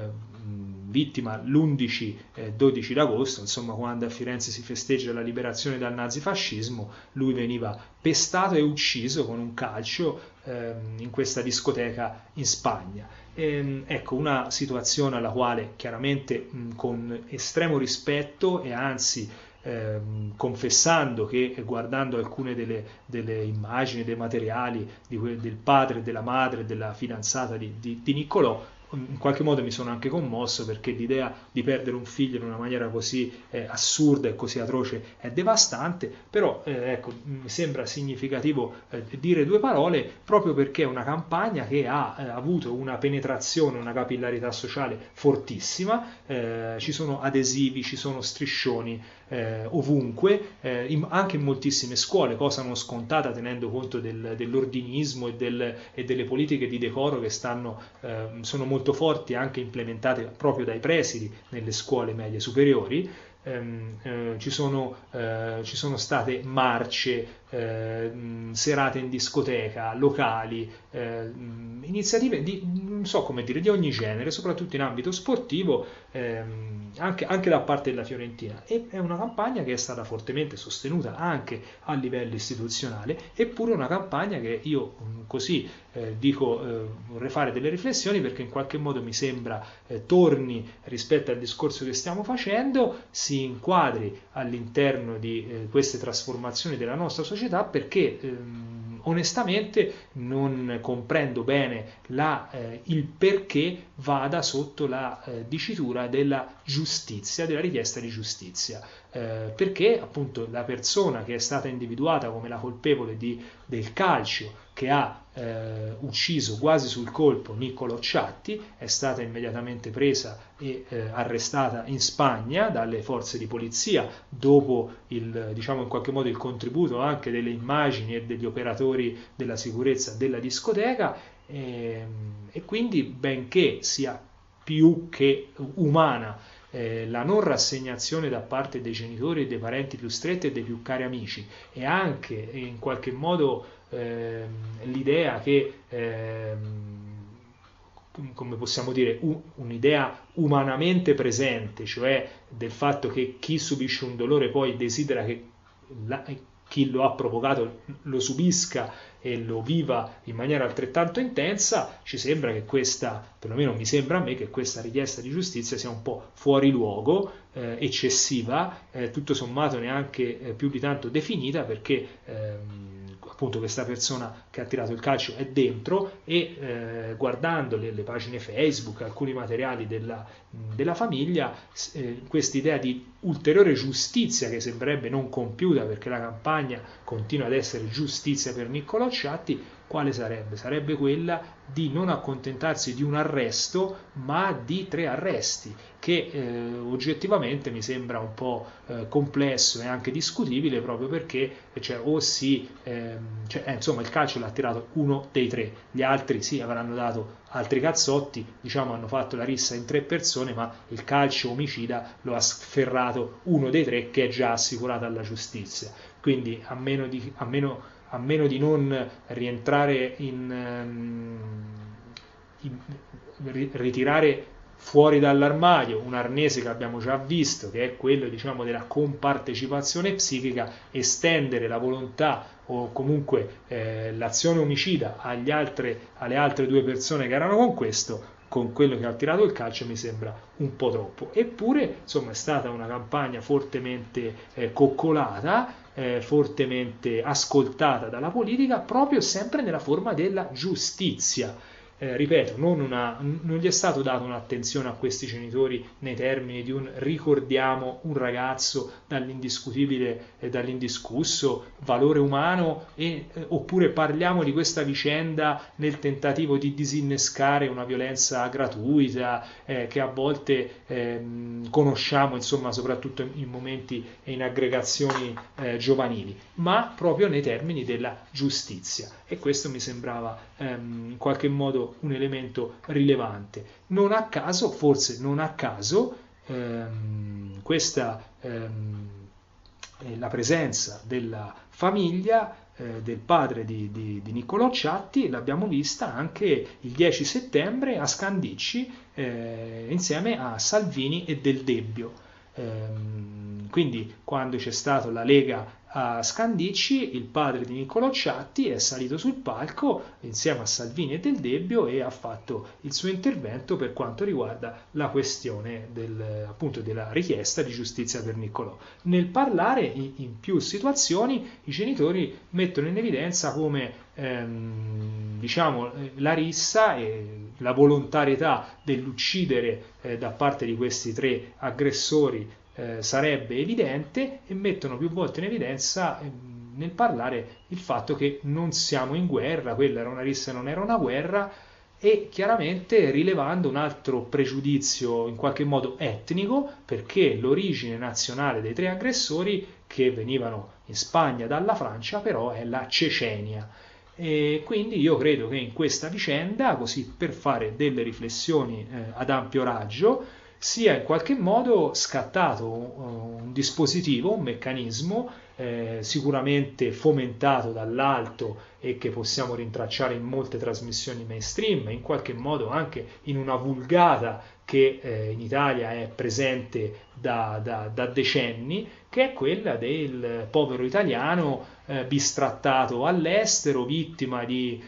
Speaker 2: vittima l'undici dodici d'agosto, insomma quando a Firenze si festeggia la liberazione dal nazifascismo, lui veniva pestato e ucciso con un calcio eh, in questa discoteca in Spagna. E, ecco, una situazione alla quale chiaramente mh, con estremo rispetto e anzi Eh, confessando che guardando alcune delle, delle immagini, dei materiali di que- del padre, della madre, della fidanzata di, di, di Niccolò, in qualche modo mi sono anche commosso, perché l'idea di perdere un figlio in una maniera così eh, assurda e così atroce è devastante, però eh, ecco, mi sembra significativo eh, dire due parole proprio perché è una campagna che ha eh, avuto una penetrazione, una capillarità sociale fortissima, eh, ci sono adesivi, ci sono striscioni eh, ovunque, eh, in, anche in moltissime scuole, cosa non scontata tenendo conto del, dell'ordinismo e, del, e delle politiche di decoro che stanno, eh, sono molto molto forti, anche implementate proprio dai presidi nelle scuole medie superiori. ehm, eh, ci, sono, eh, ci sono state marce, eh, serate in discoteca, locali, eh, iniziative di, non so come dire, di ogni genere, soprattutto in ambito sportivo, ehm, anche, anche da parte della Fiorentina. E è una campagna che è stata fortemente sostenuta anche a livello istituzionale, eppure una campagna che io così eh, dico, eh, vorrei fare delle riflessioni, perché in qualche modo mi sembra eh, torni rispetto al discorso che stiamo facendo, si inquadri all'interno di eh, queste trasformazioni della nostra società, perché ehm, onestamente non comprendo bene la, eh, il perché vada sotto la eh, dicitura della giustizia, della richiesta di giustizia, eh, perché appunto la persona che è stata individuata come la colpevole di, del calcio che ha eh, ucciso quasi sul colpo Niccolò Ciatti è stata immediatamente presa e eh, arrestata in Spagna dalle forze di polizia, dopo il, diciamo in qualche modo il contributo anche delle immagini e degli operatori della sicurezza della discoteca, e, e quindi benché sia più che umana eh, la non rassegnazione da parte dei genitori e dei parenti più stretti e dei più cari amici, e anche in qualche modo eh, l'idea che eh, come possiamo dire, un, un'idea umanamente presente, cioè del fatto che chi subisce un dolore poi desidera che, la, chi lo ha provocato lo subisca e lo viva in maniera altrettanto intensa, ci sembra che questa, perlomeno mi sembra a me, che questa richiesta di giustizia sia un po' fuori luogo, eh, eccessiva, eh, tutto sommato neanche eh, più di tanto definita, perché ehm, appunto questa persona che ha tirato il calcio è dentro e eh, guardando le, le pagine Facebook, alcuni materiali della, della famiglia, eh, questa idea di ulteriore giustizia che sembrerebbe non compiuta, perché la campagna continua ad essere giustizia per Niccolò Ciatti, quale sarebbe? Sarebbe quella di non accontentarsi di un arresto, ma di tre arresti, che eh, oggettivamente mi sembra un po' eh, complesso e anche discutibile, proprio perché cioè, o si, ehm, cioè, eh, insomma il calcio l'ha tirato uno dei tre, gli altri sì avranno dato altri cazzotti, diciamo hanno fatto la rissa in tre persone, ma il calcio omicida lo ha sferrato uno dei tre, che è già assicurato alla giustizia. Quindi a meno di, a meno, a meno di non rientrare in, in ritirare fuori dall'armadio un arnese che abbiamo già visto, che è quello, diciamo, della compartecipazione psichica, estendere la volontà o comunque eh, l'azione omicida agli altre, alle altre due persone che erano con questo, con quello che ha tirato il calcio, mi sembra un po' troppo. Eppure, insomma, è stata una campagna fortemente eh, coccolata, eh, fortemente ascoltata dalla politica, proprio sempre nella forma della giustizia. Eh, ripeto, non, una, non gli è stato dato un'attenzione a questi genitori nei termini di un ricordiamo un ragazzo dall'indiscutibile e dall'indiscusso valore umano, e, eh, oppure parliamo di questa vicenda nel tentativo di disinnescare una violenza gratuita eh, che a volte eh, conosciamo, insomma, soprattutto in, in momenti e in aggregazioni eh, giovanili, ma proprio nei termini della giustizia. E questo mi sembrava ehm, in qualche modo un elemento rilevante. Non a caso, forse non a caso, ehm, questa ehm, la presenza della famiglia eh, del padre di, di, di Niccolò Ciatti l'abbiamo vista anche il dieci settembre a Scandicci eh, insieme a Salvini e Del Debbio. Ehm, quindi quando c'è stata la Lega a Scandicci, il padre di Niccolò Ciatti è salito sul palco insieme a Salvini e Del Debbio e ha fatto il suo intervento per quanto riguarda la questione del, appunto, della richiesta di giustizia per Niccolò. Nel parlare in, in più situazioni i genitori mettono in evidenza come ehm, diciamo, la rissa e la volontarietà dell'uccidere eh, da parte di questi tre aggressori Eh, sarebbe evidente, e mettono più volte in evidenza eh, nel parlare il fatto che non siamo in guerra, quella era una rissa e non era una guerra, e chiaramente rilevando un altro pregiudizio in qualche modo etnico, perché l'origine nazionale dei tre aggressori, che venivano in Spagna dalla Francia, però è la Cecenia. E quindi io credo che in questa vicenda, così per fare delle riflessioni eh, ad ampio raggio, sia in qualche modo scattato un dispositivo, un meccanismo eh, sicuramente fomentato dall'alto e che possiamo rintracciare in molte trasmissioni mainstream, in qualche modo anche in una vulgata che eh, in Italia è presente da, da, da decenni, che è quella del povero italiano eh, bistrattato all'estero, vittima di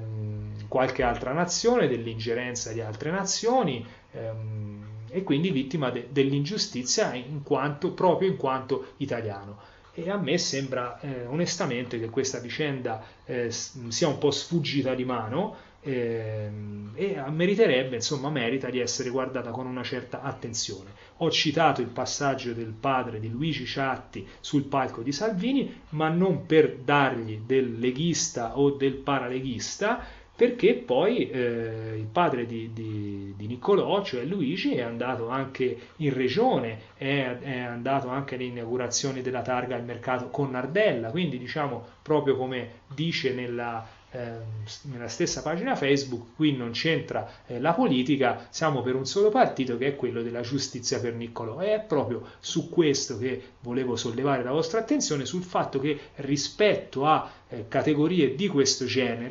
Speaker 2: ehm, qualche altra nazione, dell'ingerenza di altre nazioni, ehm, e quindi vittima de- dell'ingiustizia in quanto, proprio in quanto italiano. E a me sembra eh, onestamente che questa vicenda eh, sia un po' sfuggita di mano eh, e meriterebbe, insomma, merita di essere guardata con una certa attenzione. Ho citato il passaggio del padre di Luigi Ciatti sul palco di Salvini, ma non per dargli del leghista o del paraleghista, perché poi eh, il padre di, di, di Niccolò, cioè Luigi, è andato anche in regione, è, è andato anche alle inaugurazioni della targa al mercato con Nardella, quindi diciamo proprio come dice nella, eh, nella stessa pagina Facebook, qui non c'entra eh, la politica, siamo per un solo partito che è quello della giustizia per Niccolò. E è proprio su questo che volevo sollevare la vostra attenzione, sul fatto che rispetto a eh, categorie di questo genere,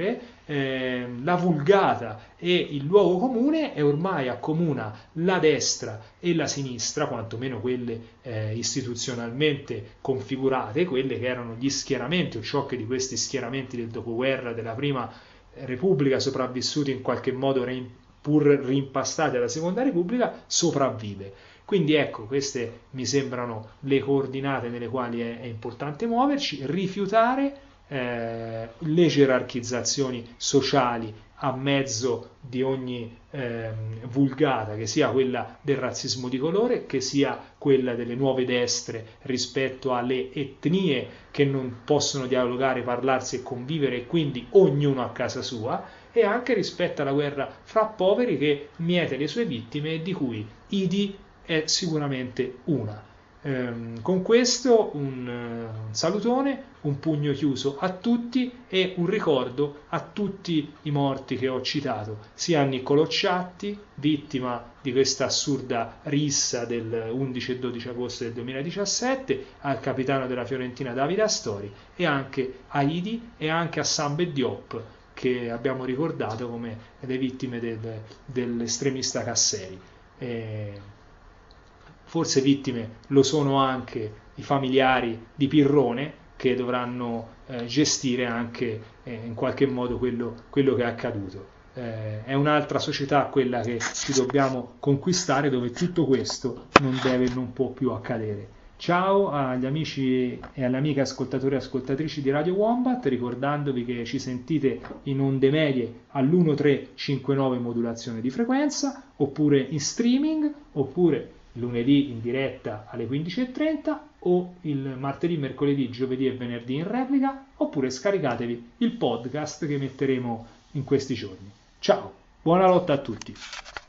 Speaker 2: eh, la vulgata e il luogo comune, e ormai accomuna la destra e la sinistra, quantomeno quelle eh, istituzionalmente configurate, quelle che erano gli schieramenti o ciò che di questi schieramenti del dopoguerra della prima Repubblica, sopravvissuti in qualche modo pur rimpastati alla seconda Repubblica, sopravvive. Quindi ecco, queste mi sembrano le coordinate nelle quali è, è importante muoverci, rifiutare eh, le gerarchizzazioni sociali a mezzo di ogni eh, vulgata, che sia quella del razzismo di colore, che sia quella delle nuove destre rispetto alle etnie che non possono dialogare, parlarsi e convivere, e quindi ognuno a casa sua, e anche rispetto alla guerra fra poveri che miete le sue vittime e di cui I D I è sicuramente una. Ehm, con questo un, un salutone, un pugno chiuso a tutti e un ricordo a tutti i morti che ho citato, sia a Niccolò Ciatti, vittima di questa assurda rissa del undici e dodici agosto del duemiladiciassette, al capitano della Fiorentina Davide Astori, e anche a I D I e anche a Sambe Diop, che abbiamo ricordato come le vittime del, dell'estremista Casseri. E forse vittime lo sono anche i familiari di Pirrone, che dovranno eh, gestire anche eh, in qualche modo quello, quello che è accaduto. Eh, è un'altra società quella che ci dobbiamo conquistare, dove tutto questo non deve e non può più accadere. Ciao agli amici e alle amiche ascoltatori e ascoltatrici di Radio Wombat, ricordandovi che ci sentite in onde medie all'uno tre cinque nove modulazione di frequenza, oppure in streaming, oppure lunedì in diretta alle quindici e trenta, o il martedì, mercoledì, giovedì e venerdì in replica, oppure scaricatevi il podcast che metteremo in questi giorni. Ciao, buona lotta a tutti!